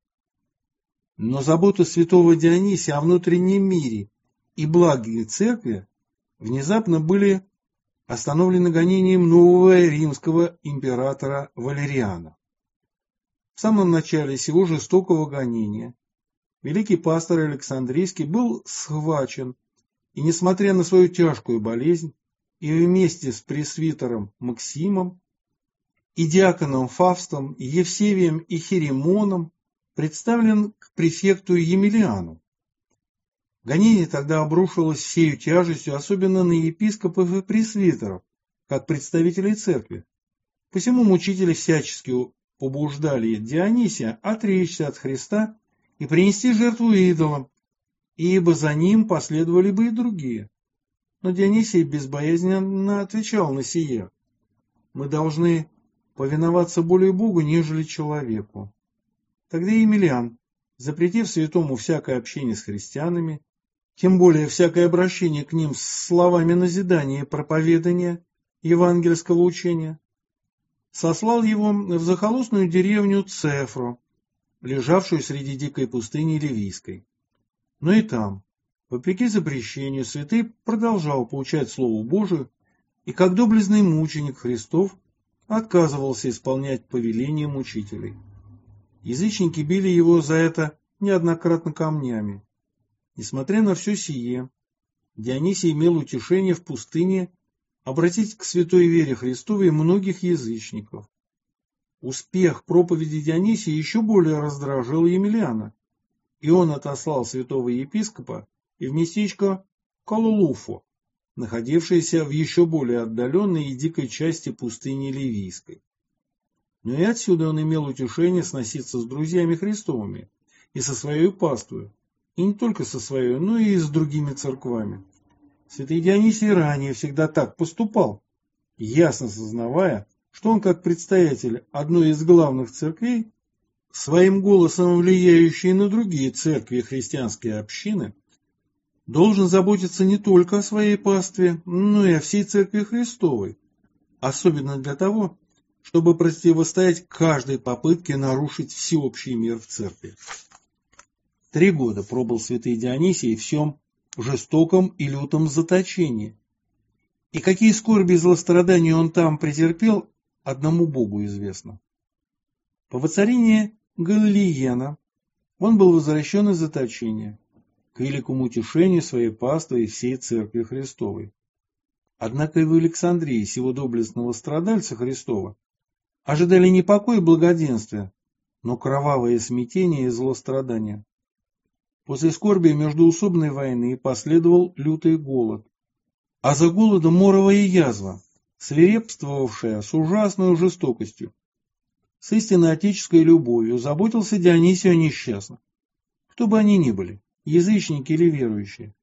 Но забота святого Дионисия о внутреннем мире и благе церкви внезапно были остановлены гонением нового римского императора Валериана. В самом начале сего жестокого гонения великий пастор Александрийский был схвачен и, несмотря на свою тяжкую болезнь, и вместе с пресвитером Максимом и диаконом Фавстом, Евсевием и Херемоном представлен к префекту Емелиану. Гонение тогда обрушилось всею тяжестью, особенно на епископов и пресвитеров, как представителей церкви. Посему мучители всячески побуждали Дионисия отречься от Христа и принести жертву идолам, ибо за ним последовали бы и другие. Но Дионисий безбоязненно отвечал на сие: «Мы должны повиноваться более Богу, нежели человеку». Тогда Емельян, запретив святому всякое общение с христианами, тем более всякое обращение к ним с словами назидания и проповедания евангельского учения, сослал его в захолустную деревню Цефру, лежавшую среди дикой пустыни Ливийской. Но и там, вопреки запрещению, святый продолжал поучать Слову Божию и, как доблестный мученик Христов, отказывался исполнять повеления мучителей. Язычники били его за это неоднократно камнями. Несмотря на все сие, Дионисий имел утешение в пустыне обратить к святой вере Христовой многих язычников. Успех проповеди Дионисия еще более раздражил Емельяна, и он отослал святого епископа и в местечко Кололуфо, находившееся в еще более отдаленной и дикой части пустыни Ливийской. Но и отсюда он имел утешение сноситься с друзьями Христовыми и со своей паствою, и не только со своей, но и с другими церквами. Святый Дионисий ранее всегда так поступал, ясно сознавая, что он, как предстоятель одной из главных церквей, своим голосом влияющий на другие церкви и христианские общины, должен заботиться не только о своей пастве, но и о всей церкви Христовой, особенно для того, чтобы противостоять каждой попытке нарушить всеобщий мир в церкви. 3 года пробыл святый Дионисий в всем жестоком и лютом заточении. И какие скорби и злострадания он там претерпел, одному Богу известно. По воцарении Галилеяна он был возвращен из заточения, к великому утешению своей паствы и всей церкви Христовой. Однако и в Александрии сего доблестного страдальца Христова ожидали не покой и благоденствие, но кровавое смятение и злострадание. После скорби междоусобной войны последовал лютый голод, а за голодом моровая язва, свирепствовавшая с ужасной жестокостью. С истинно отеческой любовью заботился Дионисий о несчастных, кто бы они ни были, язычники или верующие.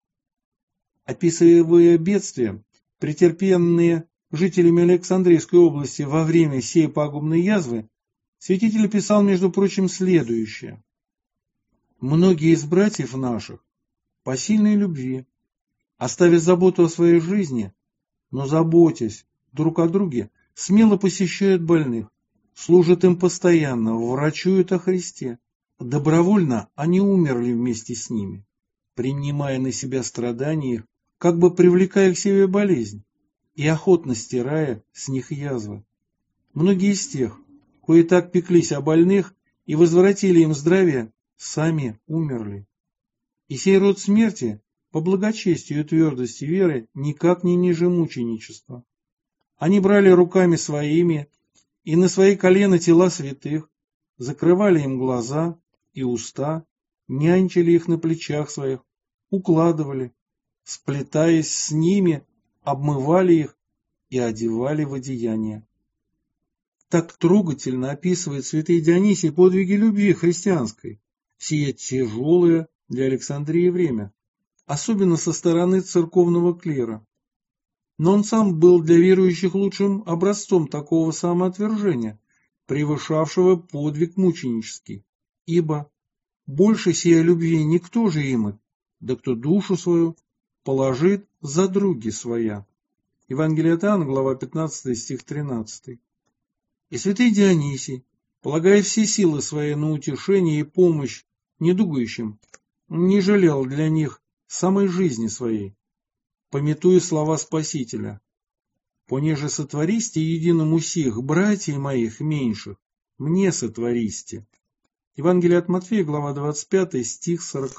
Описывая бедствия, претерпенные жителями Александрийской области во время сей пагубной язвы, святитель писал, между прочим, следующее: «Многие из братьев наших по сильной любви, оставив заботу о своей жизни, но заботясь друг о друге, смело посещают больных, служат им постоянно, врачуют о Христе. Добровольно они умерли вместе с ними, принимая на себя страдания их, как бы привлекая к себе болезнь, и охотно стирая с них язвы. Многие из тех, кои так пеклись о больных и возвратили им здравие, сами умерли. И сей род смерти, по благочестию и твердости веры, никак не ниже мученичества. Они брали руками своими и на свои колена тела святых, закрывали им глаза и уста, нянчили их на плечах своих, укладывали, сплетаясь с ними, обмывали их и одевали в одеяния. Так трогательно описывает святый Дионисий подвиги любви христианской, сие тяжелое для Александрии время, особенно со стороны церковного клира. Но он сам был для верующих лучшим образцом такого самоотвержения, превышавшего подвиг мученический, ибо больше сия любви никто же имет, да кто душу свою положит за други своя. Евангелие от Иоанна, глава 15, стих 13. И святый Дионисий, полагая все силы свои на утешение и помощь недугающим, не жалел для них самой жизни своей, памятуя слова Спасителя: «Понеже сотвористе единому сих, братьев моих меньших, мне сотвористе». Евангелие от Матфея, глава 25, стих 40.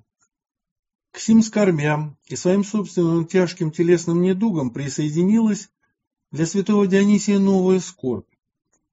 К сим скорбям и своим собственным тяжким телесным недугам присоединилась для святого Дионисия новая скорбь.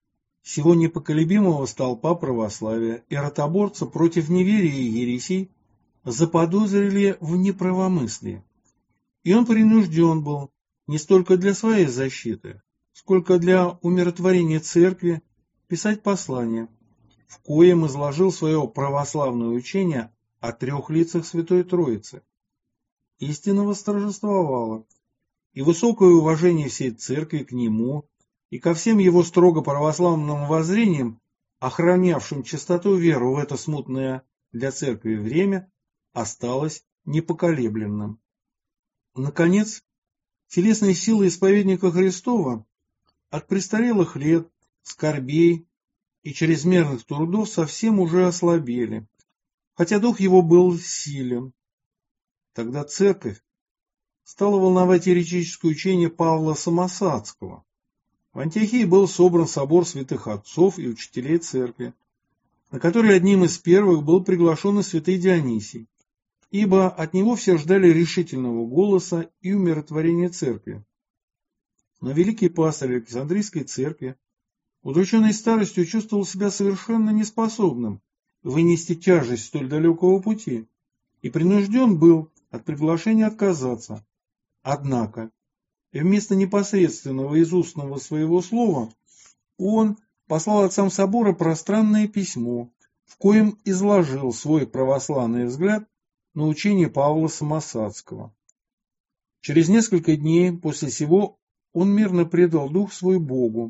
сего непоколебимого столпа православия и ротоборца против неверия и ересей, заподозрили в неправомыслии. И он принужден был не столько для своей защиты, сколько для умиротворения церкви писать послание, в коем изложил свое православное учение о трех лицах Святой Троицы. Истина восторжествовала, и высокое уважение всей церкви к нему и ко всем его строго православным воззрениям, охранявшим чистоту веры в это смутное для церкви время, осталось непоколебленным. Наконец, телесные силы исповедника Христова от престарелых лет, скорбей и чрезмерных трудов совсем уже ослабели, хотя дух его был силен. Тогда церковь стала волновать еретическое учение Павла Самосадского. В Антиохии был собран собор святых отцов и учителей церкви, на который одним из первых был приглашен и святый Дионисий, ибо от него все ждали решительного голоса и умиротворения церкви. Но великий пастырь Александрийской церкви, удрученный старостью, чувствовал себя совершенно неспособным вынести тяжесть столь далекого пути и принужден был от приглашения отказаться. Однако, вместо непосредственного из устного своего слова, он послал отцам собора пространное письмо, в коем изложил свой православный взгляд на учение Павла Самосадского. Через несколько дней после сего он мирно предал дух свой Богу,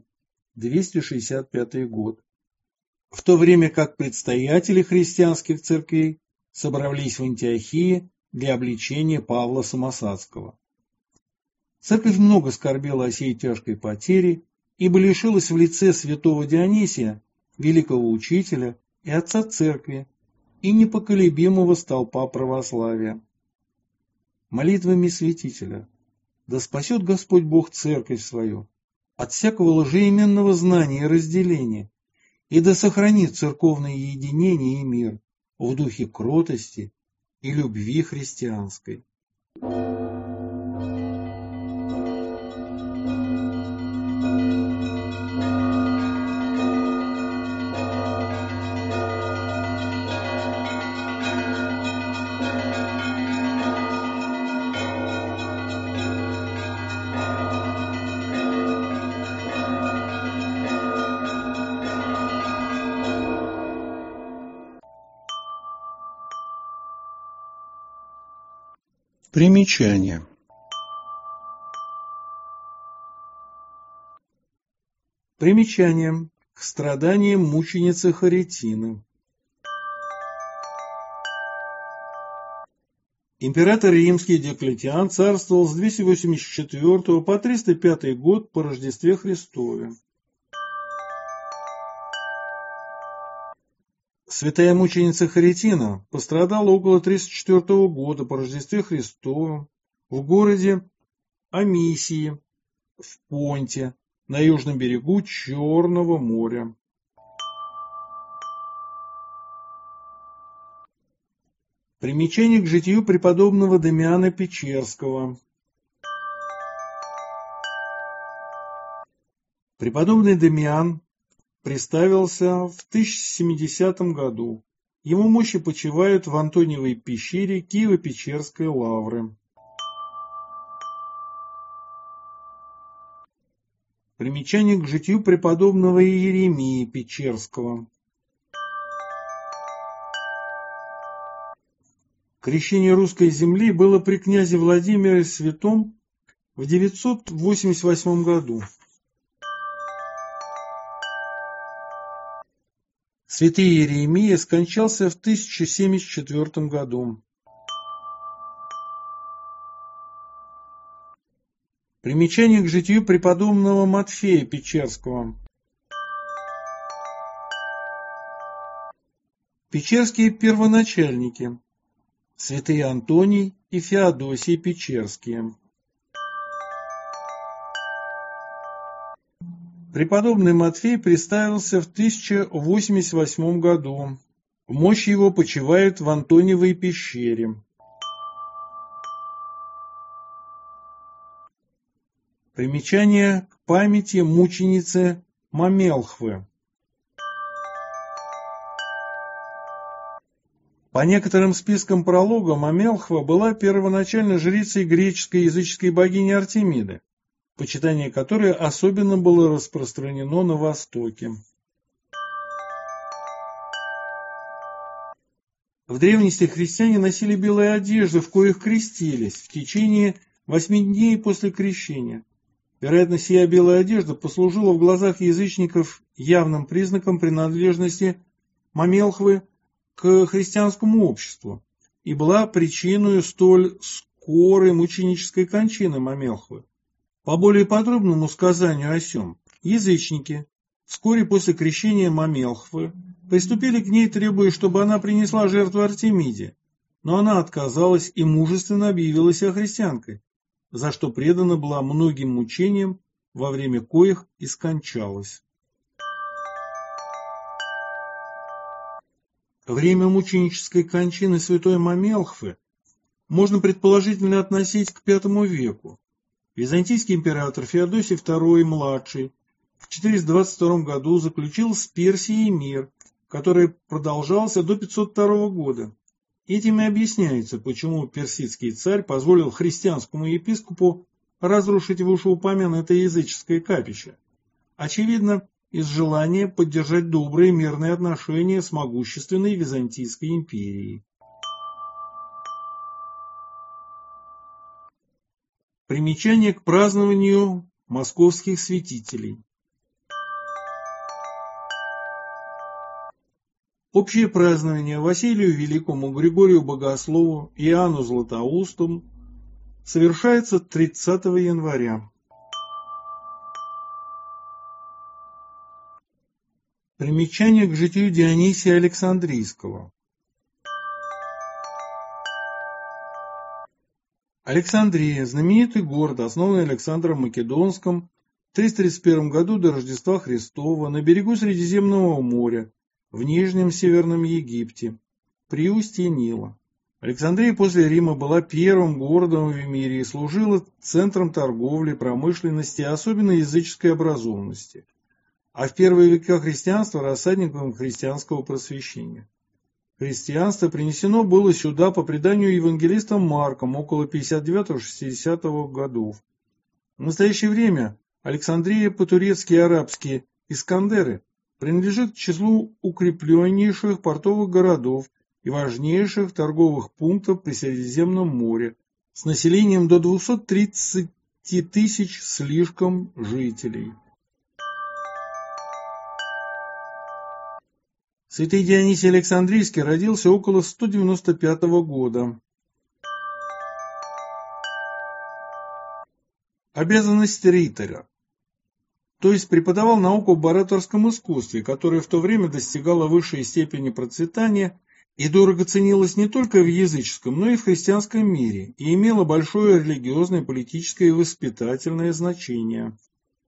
265 год. В то время как предстоятели христианских церквей собрались в Антиохии для обличения Павла Самосадского. Церковь много скорбела о сей тяжкой потере, ибо лишилась в лице святого Дионисия, великого учителя и отца церкви, и непоколебимого столпа православия. Молитвами святителя да спасет Господь Бог церковь свою от всякого лжеименного знания и разделения, и да сохранит церковное единение и мир в духе кротости и любви христианской. Примечание. Примечание к страданиям мученицы Харитины. Император римский Диоклетиан царствовал с 284 по 305 год по Рождестве Христове. Святая мученица Харитина пострадала около 304 года по Рождестве Христову в городе Амисии в Понте на южном берегу Черного моря. Примечание к житию преподобного Дамиана Печерского. Преподобный Дамиан приставился в 1070 году. Его мощи почивают в Антониевой пещере Киево-Печерской лавры. Примечание к житию преподобного Иеремии Печерского. Крещение русской земли было при князе Владимире Святом в 988 году. Святый Иеремия скончался в 1074 году. Примечание к житию преподобного Матфея Печерского. Печерские первоначальники. Святые Антоний и Феодосий Печерские. Преподобный Матфей представился в 1088 году. Мощь его почивает в Антониевой пещере. Примечание к памяти мученицы Мамелхвы. По некоторым спискам пролога Мамелхва была первоначально жрицей греческой языческой богини Артемиды, почитание которой особенно было распространено на Востоке. В древности христиане носили белые одежды, в коих крестились в течение 8 дней после крещения. Вероятно, сия белая одежда послужила в глазах язычников явным признаком принадлежности Мамелхвы к христианскому обществу и была причиной столь скорой мученической кончины Мамелхвы. По более подробному сказанию о сем, язычники вскоре после крещения Мамелхвы приступили к ней, требуя, чтобы она принесла жертву Артемиде, но она отказалась и мужественно объявила себя христианкой, за что предана была многим мучениям, во время коих и скончалась. Время мученической кончины святой Мамелхвы можно предположительно относить к V веку. Византийский император Феодосий II-младший в 422 году заключил с Персией мир, который продолжался до 502 года. Этим и объясняется, почему персидский царь позволил христианскому епископу разрушить вышеупомянутое языческое капище. Очевидно, из желания поддержать добрые мирные отношения с могущественной Византийской империей. Примечание к празднованию московских святителей. Общее празднование Василию Великому, Григорию Богослову и Иоанну Златоусту совершается 30 января. Примечание к житию Дионисия Александрийского. Александрия – знаменитый город, основанный Александром Македонским в 331 году до Рождества Христова на берегу Средиземного моря, в Нижнем Северном Египте, при устье Нила. Александрия после Рима была первым городом в мире и служила центром торговли, промышленности, особенно языческой образованности, а в первые века христианства рассадником христианского просвещения. Христианство принесено было сюда по преданию евангелистом Марком около 59-60 годов. В настоящее время Александрия по-турецки и арабски Искандеры принадлежит к числу укрепленнейших портовых городов и важнейших торговых пунктов при Средиземном море с населением до 230 тысяч слишком жителей. Святый Дионисий Александрийский родился около 195 года. Обязанность ритора, то есть преподавал науку в ораторском искусстве, которое в то время достигало высшей степени процветания и дорого ценилось не только в языческом, но и в христианском мире, и имело большое религиозное, политическое и воспитательное значение.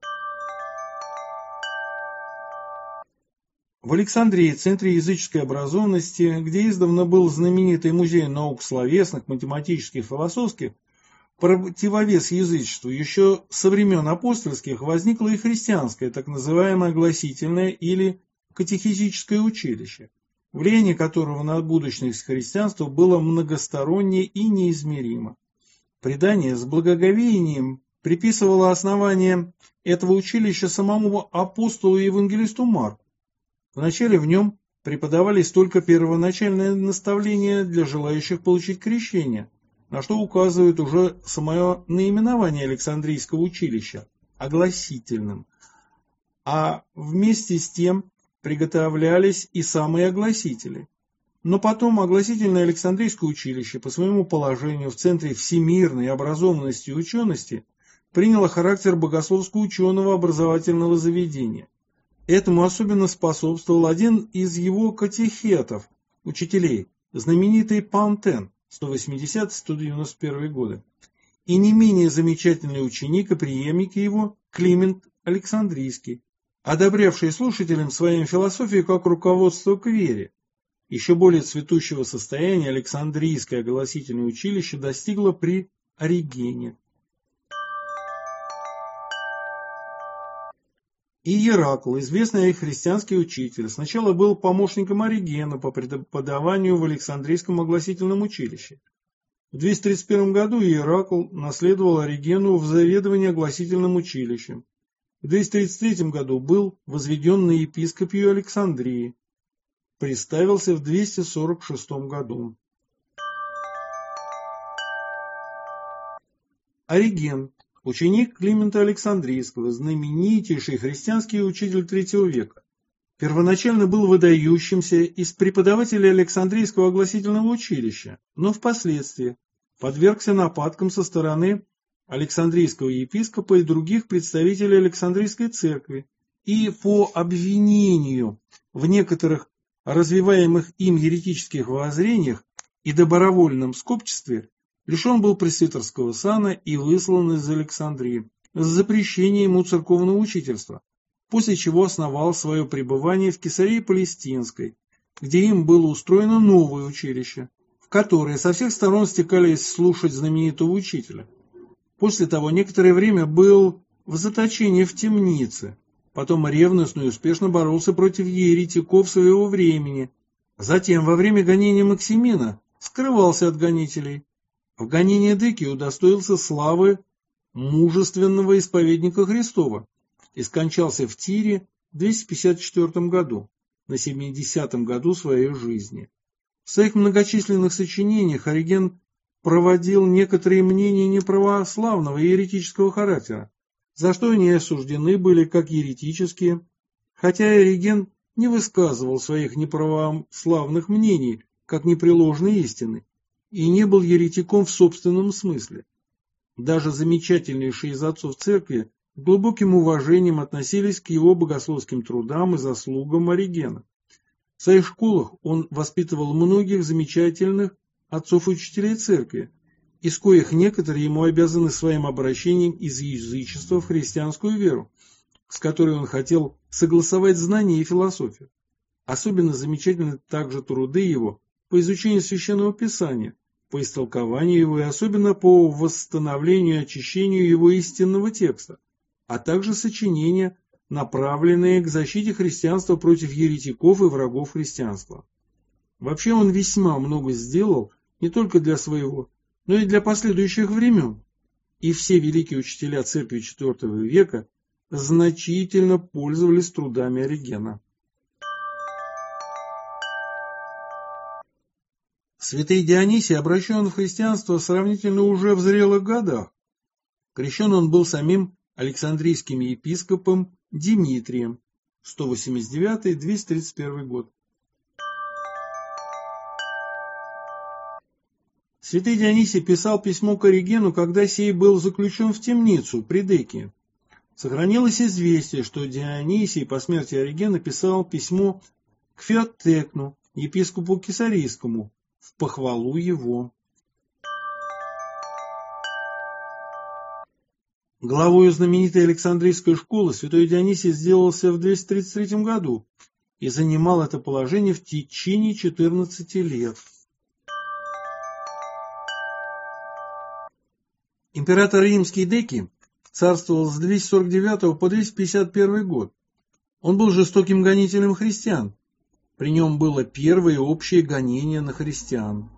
В Александрии, центре языческой образованности, где издавна был знаменитый музей наук словесных, математических и философских, противовес язычеству еще со времен апостольских возникло и христианское, так называемое гласительное или катехизическое училище, влияние которого на будущность христианства было многостороннее и неизмеримо. Предание с благоговением приписывало основание этого училища самому апостолу и евангелисту Марку. Вначале в нем преподавались только первоначальные наставления для желающих получить крещение, на что указывает уже самое наименование Александрийского училища – огласительным. А вместе с тем приготовлялись и самые огласители. Но потом огласительное Александрийское училище по своему положению в центре всемирной образованности и учености приняло характер богословско-ученого образовательного заведения. Этому особенно способствовал один из его катехетов, учителей, знаменитый Пантен, 180-191 годы, и не менее замечательный ученик и преемник его Климент Александрийский, одобрявший слушателям своим философию как руководство к вере. Еще более цветущего состояния Александрийское огласительное училище достигло при Оригене. Иеракл, известный христианский учитель, сначала был помощником Оригена по преподаванию в Александрийском огласительном училище. В 231 году Иеракл наследовал Оригену в заведовании огласительным училищем. В 233 году был возведен на епископию Александрии. Приставился в 246 году. Ориген, ученик Климента Александрийского, знаменитейший христианский учитель III века. Первоначально был выдающимся из преподавателей Александрийского огласительного училища, но впоследствии подвергся нападкам со стороны Александрийского епископа и других представителей Александрийской церкви, и по обвинению в некоторых развиваемых им еретических воззрениях и добровольном скопчестве лишен был пресвитерского сана и выслан из Александрии с запрещением ему церковного учительства, после чего основал свое пребывание в Кесарии Палестинской, где им было устроено новое училище, в которое со всех сторон стекались слушать знаменитого учителя. После того некоторое время был в заточении в темнице, потом ревностно и успешно боролся против еретиков своего времени, затем во время гонения Максимина скрывался от гонителей. В гонении Декии удостоился славы мужественного исповедника Христова и скончался в Тире в 254 году, на 70-м году своей жизни. В своих многочисленных сочинениях Ориген проводил некоторые мнения неправославного и еретического характера, за что они осуждены были как еретические, хотя Ориген не высказывал своих неправославных мнений как непреложной истины и не был еретиком в собственном смысле. Даже замечательнейшие из отцов церкви с глубоким уважением относились к его богословским трудам и заслугам Оригена. В своих школах он воспитывал многих замечательных отцов-учителей церкви, из коих некоторые ему обязаны своим обращением из язычества в христианскую веру, с которой он хотел согласовать знания и философию. Особенно замечательны также труды его по изучению Священного Писания, по истолкованию его и особенно по восстановлению и очищению его истинного текста, а также сочинения, направленные к защите христианства против еретиков и врагов христианства. Вообще он весьма много сделал не только для своего, но и для последующих времен, и все великие учителя церкви IV века значительно пользовались трудами Оригена. Святый Дионисий обращен в христианство сравнительно уже в зрелых годах. Крещен он был самим Александрийским епископом Димитрием, 189-231 год. Святый Дионисий писал письмо к Оригену, когда сей был заключен в темницу при Декии. Сохранилось известие, что Дионисий по смерти Оригена писал письмо к Феотекну, епископу Кесарийскому, в похвалу его. Главою знаменитой Александрийской школы святой Дионисий сделался в 233 году и занимал это положение в течение 14 лет. Император римский Декий царствовал с 249 по 251 год. Он был жестоким гонителем христиан. При нем было первое общее гонение на христиан.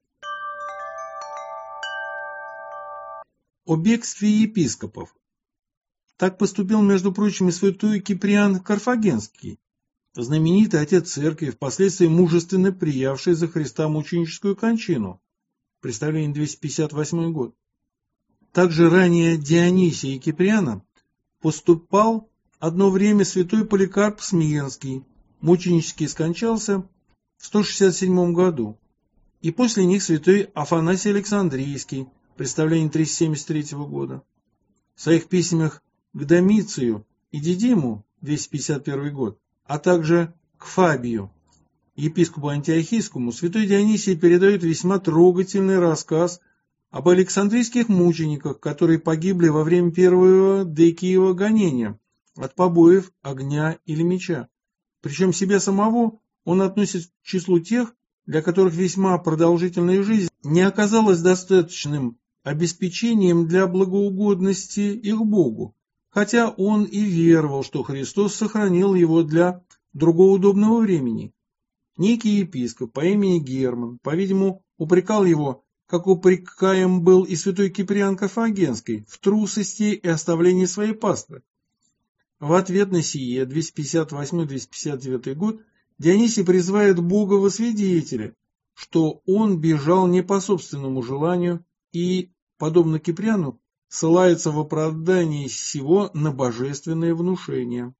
О бегстве епископов. Так поступил, между прочим, и святой Киприан Карфагенский, знаменитый отец церкви, впоследствии мужественно приявший за Христа мученическую кончину. Представление 258 год. Также ранее Дионисия и Киприана поступал одно время святой Поликарп Смирнский, мученически скончался в 167 году, и после них святой Афанасий Александрийский, представление 373 года. В своих письмах к Домицию и Дидиму, 251 год, а также к Фабию, епископу Антиохийскому, святой Дионисий передает весьма трогательный рассказ об александрийских мучениках, которые погибли во время первого Декиева гонения от побоев, огня или меча. Причем себя самого он относит к числу тех, для которых весьма продолжительная жизнь не оказалась достаточным обеспечением для благоугодности их Богу, хотя он и веровал, что Христос сохранил его для другого удобного времени. Некий епископ по имени Герман, по-видимому, упрекал его, как упрекаем был и святой Киприан Карфагенский, в трусости и оставлении своей паствы. В ответ на сие 258-259 год Дионисий призывает Бога во свидетели, что он бежал не по собственному желанию и, подобно Киприану, ссылается в оправдании сего на божественное внушение.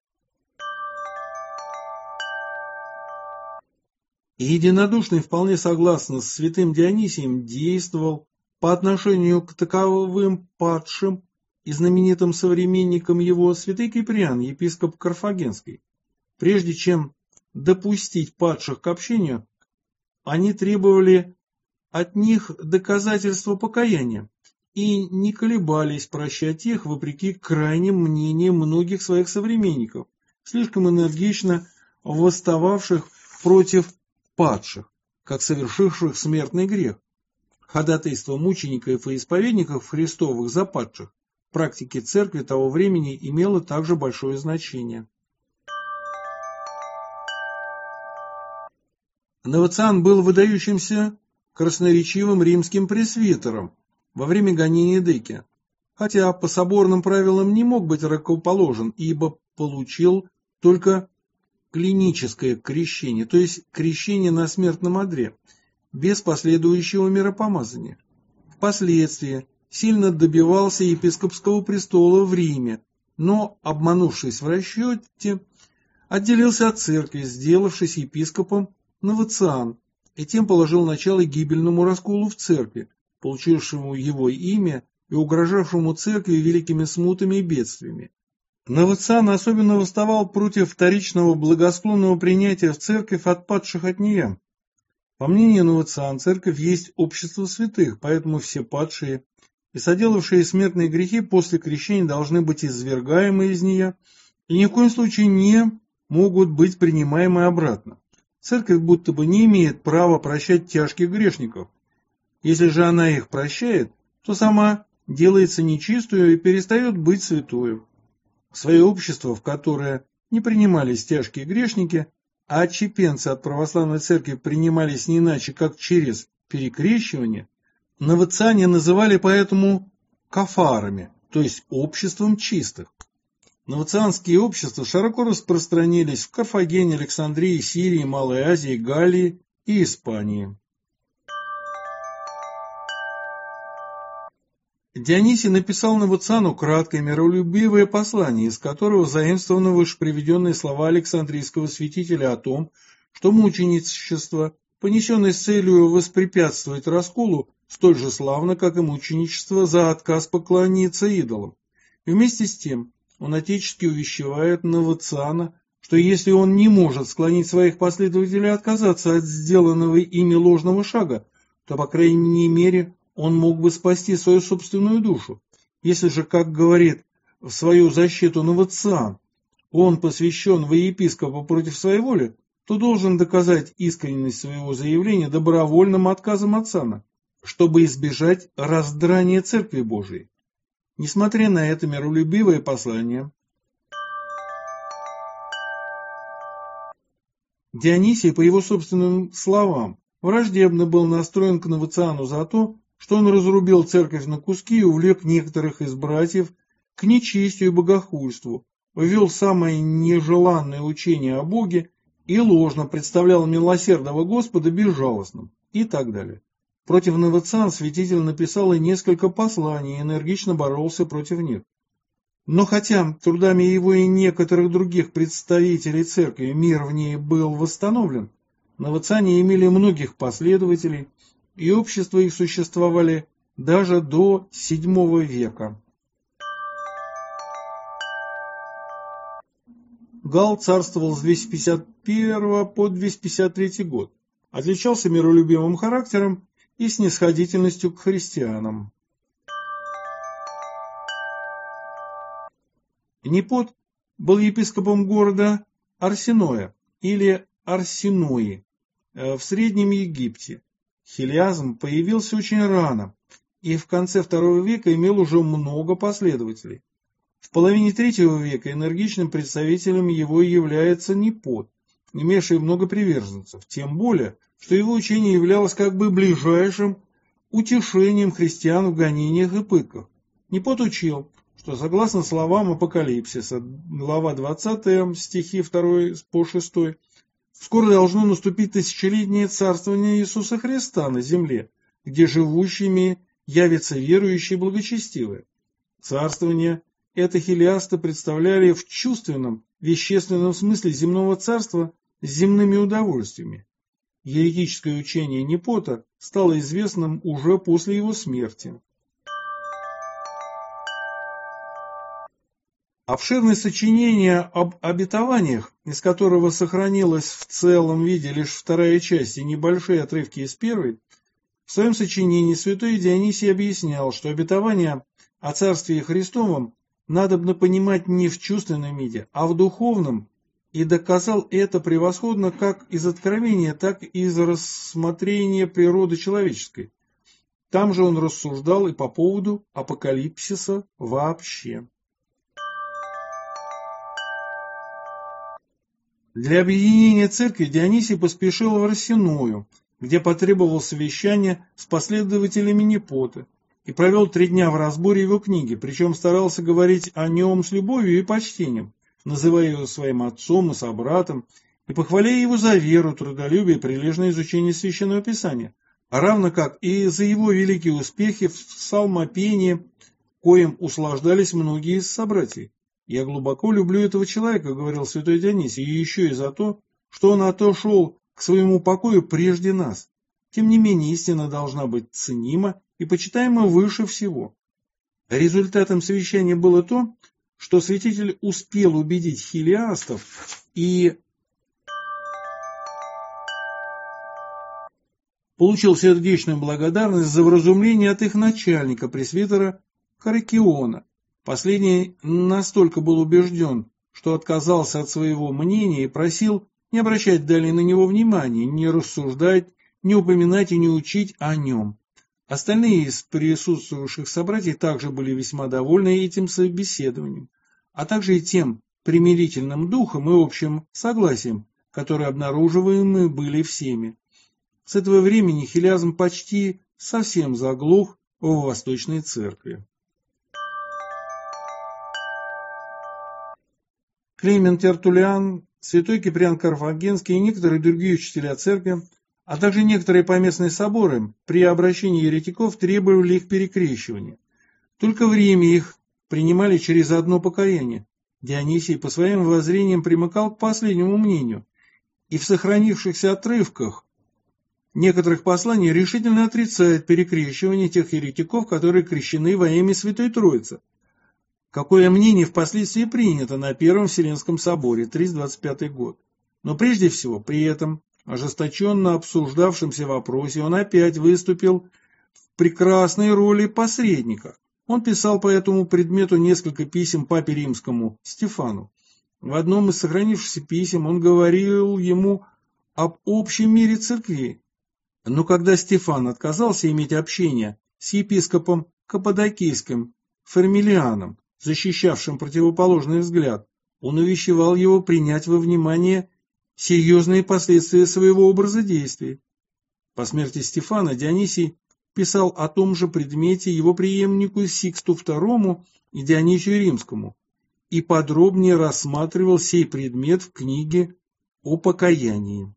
И единодушно и вполне согласно с святым Дионисием действовал по отношению к таковым падшим и знаменитым современникам его святый Киприан, епископ Карфагенский. Прежде чем допустить падших к общению, они требовали от них доказательства покаяния и не колебались прощать их вопреки крайним мнениям многих своих современников, слишком энергично восстававших против падших, как совершивших смертный грех. Ходатайство мучеников и исповедников Христовых за падших в практике церкви того времени имело также большое значение. Новоциан был выдающимся красноречивым римским пресвитером во время гонения Декия, хотя по соборным правилам не мог быть рукоположен, ибо получил только клиническое крещение, то есть крещение на смертном одре, без последующего миропомазания. Впоследствии сильно добивался епископского престола в Риме, но, обманувшись в расчете, отделился от церкви, сделавшись епископом Новоциан, и тем положил начало гибельному расколу в церкви, получившему его имя и угрожавшему церкви великими смутами и бедствиями. Новоциан особенно восставал против вторичного благосклонного принятия в церковь отпадших от нее. По мнению Новоциан, церковь есть общество святых, поэтому все падшие и соделавшие смертные грехи после крещения должны быть извергаемы из нее и ни в коем случае не могут быть принимаемы обратно. Церковь будто бы не имеет права прощать тяжких грешников. Если же она их прощает, то сама делается нечистую и перестает быть святою. Свое общество, в которое не принимались тяжкие грешники, а отщепенцы от православной церкви принимались не иначе, как через перекрещивание, новоциане называли поэтому кафарами, то есть обществом чистых. Новоцианские общества широко распространились в Карфагене, Александрии, Сирии, Малой Азии, Галлии и Испании. Дионисий написал Новоциану краткое миролюбивое послание, из которого заимствованы вышеприведенные слова Александрийского святителя о том, что мученичество, понесенное с целью воспрепятствовать расколу, столь же славно, как и мученичество за отказ поклониться идолам. И вместе с тем он отечески увещевает Новоциана, что если он не может склонить своих последователей отказаться от сделанного ими ложного шага, то, по крайней мере, он мог бы спасти свою собственную душу. Если же, как говорит в свою защиту Новоциан, он посвящен во епископа против своей воли, то должен доказать искренность своего заявления добровольным отказом от сана, чтобы избежать раздрания Церкви Божией. Несмотря на это миролюбивое послание, Дионисий, по его собственным словам, враждебно был настроен к Новоциану за то, что он разрубил церковь на куски и увлек некоторых из братьев к нечестию и богохульству, ввел самое нежеланное учение о Боге и ложно представлял милосердного Господа безжалостным и так далее. Против Новоциан святитель написал и несколько посланий и энергично боролся против них. Но хотя трудами его и некоторых других представителей церкви мир в ней был восстановлен, новоциане имели многих последователей, и общества их существовали даже до VII века. Галл царствовал с 251 по 253 год, отличался миролюбивым характером и снисходительностью к христианам. Непот был епископом города Арсиноя или Арсинои в Среднем Египте. Хилиазм появился очень рано и в конце II века имел уже много последователей. В половине III века энергичным представителем его является Непот, имевший много приверженцев, тем более, что его учение являлось как бы ближайшим утешением христиан в гонениях и пытках. Непот учил, что согласно словам Апокалипсиса, глава 20, стихи 2 по 6, скоро должно наступить тысячелетнее царствование Иисуса Христа на земле, где живущими явятся верующие и благочестивые. Царствование это хилиасты представляли в чувственном, вещественном смысле земного царства с земными удовольствиями. Еретическое учение Непота стало известным уже после его смерти. Обширное сочинение об обетованиях, из которого сохранилась в целом виде лишь вторая часть и небольшие отрывки из первой, в своем сочинении святой Дионисий объяснял, что обетование о Царстве Христовом надобно понимать не в чувственном виде, а в духовном, и доказал это превосходно как из откровения, так и из рассмотрения природы человеческой. Там же он рассуждал и по поводу апокалипсиса вообще. Для объединения церкви Дионисий поспешил в Рассиную, где потребовал совещания с последователями Непота, и провел 3 дня в разборе его книги, причем старался говорить о нем с любовью и почтением, называя его своим отцом и собратом, и похваляя его за веру, трудолюбие и прилежное изучение Священного Писания, равно как и за его великие успехи в псалмопении, коим услаждались многие из собратьев. «Я глубоко люблю этого человека», — говорил святой Дионисий, — «и еще и за то, что он отошел к своему покою прежде нас. Тем не менее, истина должна быть ценима и почитаема выше всего». Результатом совещания было то, что святитель успел убедить хилиастов и получил сердечную благодарность за вразумление от их начальника, пресвитера Харакиона. Последний настолько был убежден, что отказался от своего мнения и просил не обращать далее на него внимания, не рассуждать, не упоминать и не учить о нем. Остальные из присутствовавших собратьев также были весьма довольны этим собеседованием, а также и тем примирительным духом и общим согласием, которые обнаруживаемы были всеми. С этого времени хилиазм почти совсем заглох в Восточной Церкви. Климент Тертуллиан, святой Киприан Карфагенский и некоторые другие учителя церкви, а также некоторые поместные соборы при обращении еретиков требовали их перекрещивания. Только в Риме их принимали через одно покаяние. Дионисий по своим воззрениям примыкал к последнему мнению, и в сохранившихся отрывках некоторых посланий решительно отрицает перекрещивание тех еретиков, которые крещены во имя Святой Троицы, какое мнение впоследствии принято на Первом Вселенском соборе, 325 год. Но прежде всего, при этом ожесточенно обсуждавшемся вопросе он опять выступил в прекрасной роли посредника. Он писал по этому предмету несколько писем папе римскому Стефану. В одном из сохранившихся писем он говорил ему об общем мире церквей. Но когда Стефан отказался иметь общение с епископом Каппадокийским Фермилианом, защищавшим противоположный взгляд, он увещевал его принять во внимание серьезные последствия своего образа действий. По смерти Стефана Дионисий писал о том же предмете его преемнику Сиксту II и Дионисию Римскому и подробнее рассматривал сей предмет в книге о покаянии.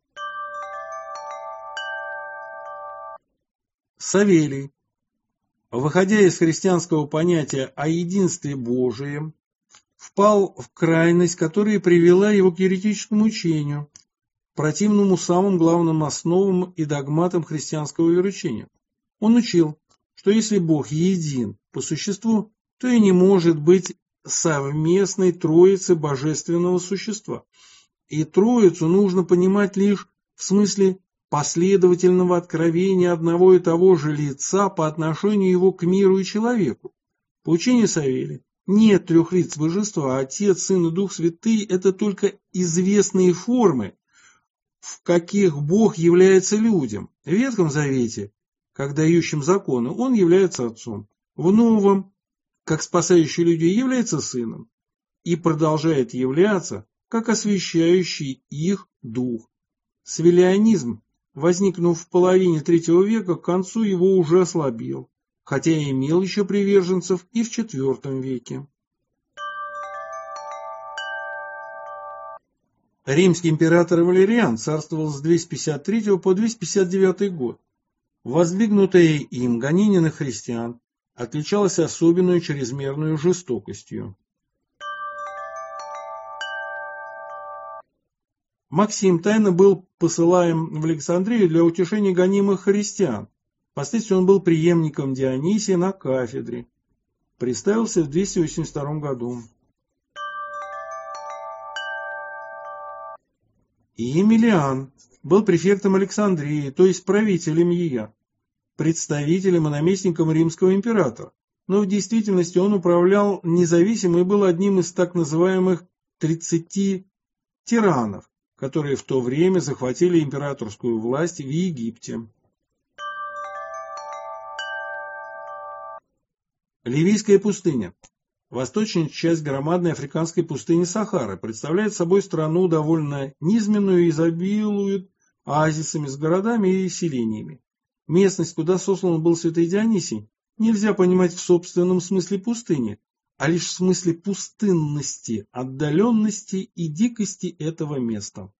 Савелий, выходя из христианского понятия о единстве Божием, впал в крайность, которая привела его к еретическому учению, противному самым главным основам и догматам христианского вероучения. Он учил, что если Бог един по существу, то и не может быть совместной троицы божественного существа. И троицу нужно понимать лишь в смысле последовательного откровения одного и того же лица по отношению его к миру и человеку. По учению Савелия нет 3 лиц божества, а Отец, Сын и Дух Святый – это только известные формы, в каких Бог является людям. В Ветхом Завете, как дающим законы, Он является Отцом. В Новом как спасающий людей является Сыном и продолжает являться, как освящающий их Дух. Свиллианизм, возникнув в половине III века, к концу его уже ослабел, хотя имел еще приверженцев и в IV веке. Римский император Валериан царствовал с 253 по 259 год. Воздвигнутое им гонение на христиан отличалось особенной чрезмерной жестокостью. Максим тайно был посылаем в Александрию для утешения гонимых христиан. Впоследствии он был преемником Дионисия на кафедре. Представился в 282 году. И Емелиан был префектом Александрии, то есть правителем ее, представителем и наместником римского императора, но в действительности он управлял независимо и был одним из так называемых 30 тиранов, которые в то время захватили императорскую власть в Египте. Ливийская пустыня. Восточная часть громадной африканской пустыни Сахара представляет собой страну довольно низменную и изобилует оазисами с городами и селениями. Местность, куда сослан был святой Дионисий, нельзя понимать в собственном смысле пустыни, а лишь в смысле пустынности, отдаленности и дикости этого места.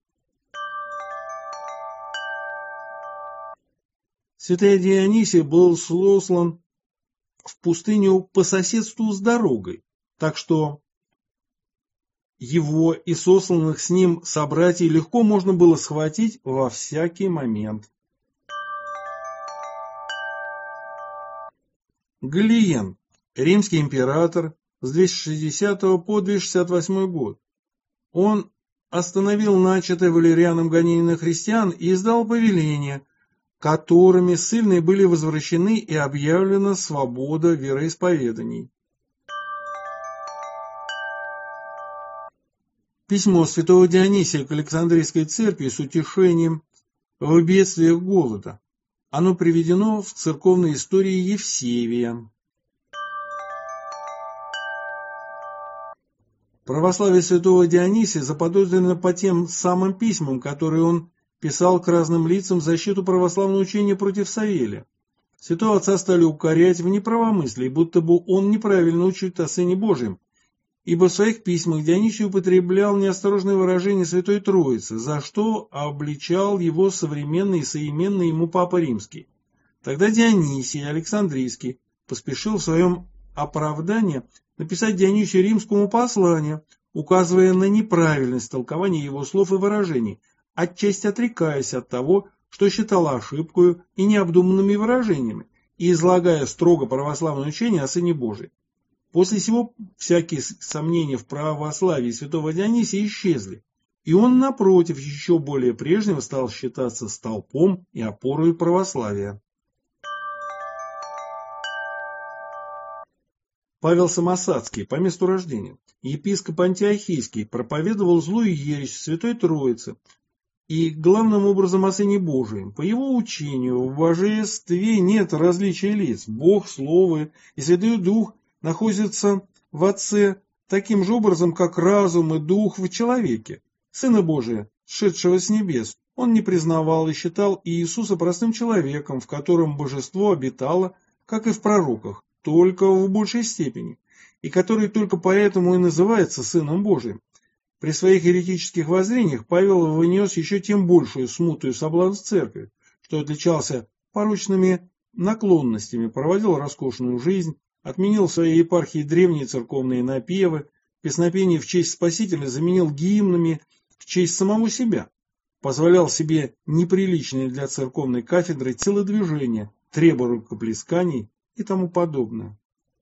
Святой Дионисий был сослан в пустыню по соседству с дорогой, так что его и сосланных с ним собратьев легко можно было схватить во всякий момент. Галиен, римский император с 260 по 268 год. Он остановил начатое Валерианом гонение на христиан и издал повеления, которыми ссыльные были возвращены и объявлена свобода вероисповеданий. Письмо святого Дионисия к Александрийской церкви с утешением в бедствиях голода. Оно приведено в церковной истории Евсевия. Православие святого Дионисия заподозрено по тем самым письмам, которые он писал к разным лицам в защиту православного учения против Савелия. Святого отца стали укорять в неправомыслии, будто бы он неправильно учит о Сыне Божьем, ибо в своих письмах Дионисий употреблял неосторожные выражения Святой Троицы, за что обличал его современный и соименный ему Папа Римский. Тогда Дионисий Александрийский поспешил в своем оправдании написать Дионисию Римскому послание, указывая на неправильность толкования его слов и выражений, отчасти отрекаясь от того, что считал ошибкою и необдуманными выражениями, и излагая строго православное учение о Сыне Божьем. После сего всякие сомнения в православии святого Дионисия исчезли, и он, напротив, еще более прежнего стал считаться столпом и опорой православия. Павел Самосадский, по месту рождения, епископ Антиохийский, проповедовал злую ересь Святой Троицы, и главным образом о Сыне Божием. По его учению в божестве нет различия лиц. Бог, Слово и Святой Дух находятся в Отце таким же образом, как разум и Дух в человеке. Сына Божия, сшедшего с небес, он не признавал и считал Иисуса простым человеком, в котором божество обитало, как и в пророках, только в большей степени, и который только поэтому и называется Сыном Божиим. При своих еретических воззрениях Павел вынес еще тем большую смуту и соблазн в церкви, что отличался порочными наклонностями, проводил роскошную жизнь, отменил в своей епархии древние церковные напевы, песнопение в честь Спасителя заменил гимнами в честь самого себя, позволял себе неприличные для церковной кафедры телодвижения, требуя рукоплесканий и тому подобное.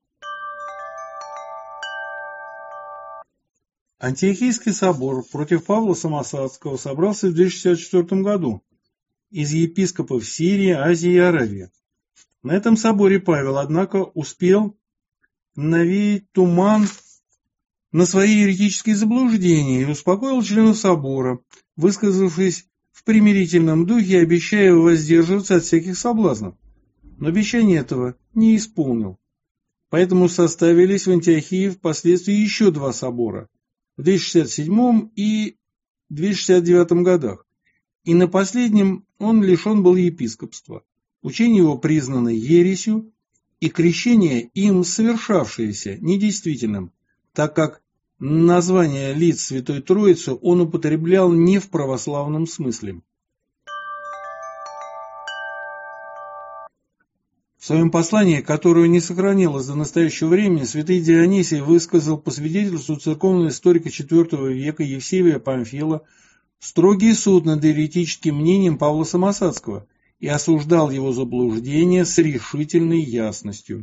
Антиохийский собор против Павла Самосадского собрался в 264 году из епископов Сирии, Азии и Аравии. На этом соборе Павел, однако, успел навеять туман на свои еретические заблуждения и успокоил членов собора, высказавшись в примирительном духе и обещая воздерживаться от всяких соблазнов. Но обещание этого не исполнил. Поэтому составились в Антиохии впоследствии еще два собора в 267 и 269 годах, и на последнем он лишен был епископства. Учение его признано ересью, и крещение им совершавшееся недействительным, так как название лиц Святой Троицы он употреблял не в православном смысле. В своем послании, которое не сохранилось до настоящего времени, святый Дионисий высказал по свидетельству церковного историка IV века Евсевия Памфила строгий суд над еретическим мнением Павла Самосадского и осуждал его заблуждение с решительной ясностью.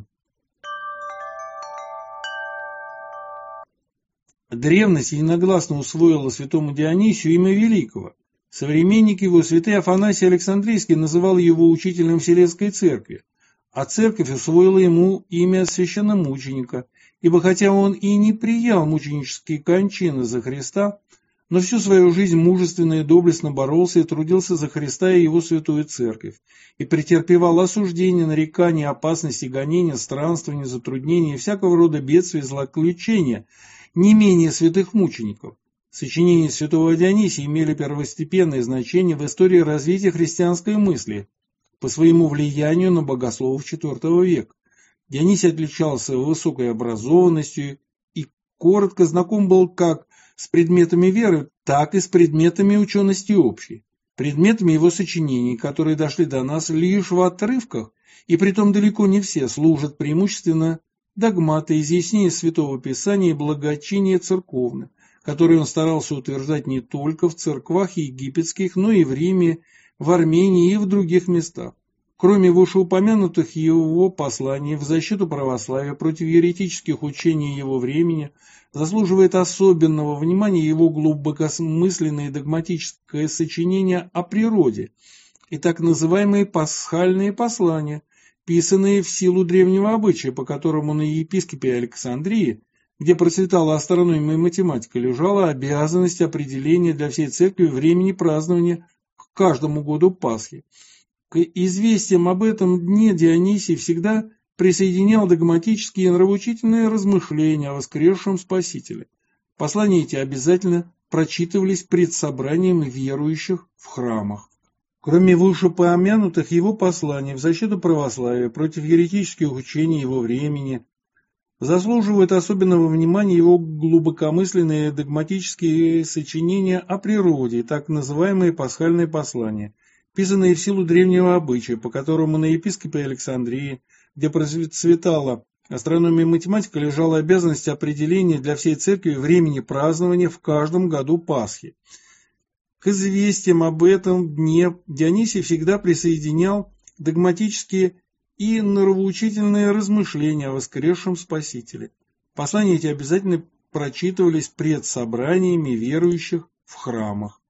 Древность единогласно усвоила святому Дионисию имя Великого. Современник его, святый Афанасий Александрийский, называл его учителем Вселенской Церкви, а Церковь усвоила ему имя священномученика, ибо хотя он и не приял мученические кончины за Христа, но всю свою жизнь мужественно и доблестно боролся и трудился за Христа и его святую Церковь, и претерпевал осуждения, нарекания, опасности, гонения, странствования, затруднения и всякого рода бедствия и злоключения не менее святых мучеников. Сочинения святого Дионисия имели первостепенное значение в истории развития христианской мысли по своему влиянию на богословов IV века. Дионисий отличался высокой образованностью и коротко знаком был как с предметами веры, так и с предметами учености общей. Предметами его сочинений, которые дошли до нас лишь в отрывках, и притом далеко не все, служат преимущественно догматы, изъяснения Святого Писания и благочиние церковное, которые он старался утверждать не только в церквах египетских, но и в Риме, в Армении и в других местах. Кроме вышеупомянутых его посланий в защиту православия против еретических учений его времени, заслуживает особенного внимания его глубокомысленное догматическое сочинение о природе и так называемые пасхальные послания, писанные в силу древнего обычая, по которому на епископе Александрии, где процветала астрономия и математика, лежала обязанность определения для всей церкви времени празднования к каждому году Пасхи. К известиям об этом дне Дионисий всегда присоединял догматические и нравоучительные размышления о воскресшем Спасителе. Послания эти обязательно прочитывались пред собранием верующих в храмах. Кроме вышеупомянутых его посланий в защиту православия против еретических учений его времени, заслуживают особенного внимания его глубокомысленные догматические сочинения о природе, так называемые пасхальные послания, писанные в силу древнего обычая, по которому на епископе Александрии, где процветала астрономия и математика, лежала обязанность определения для всей церкви времени празднования в каждом году Пасхи. К известиям об этом дне Дионисий всегда присоединял догматические и нравоучительные размышления о воскресшем Спасителе. Послания эти обязательно прочитывались пред собраниями верующих в храмах.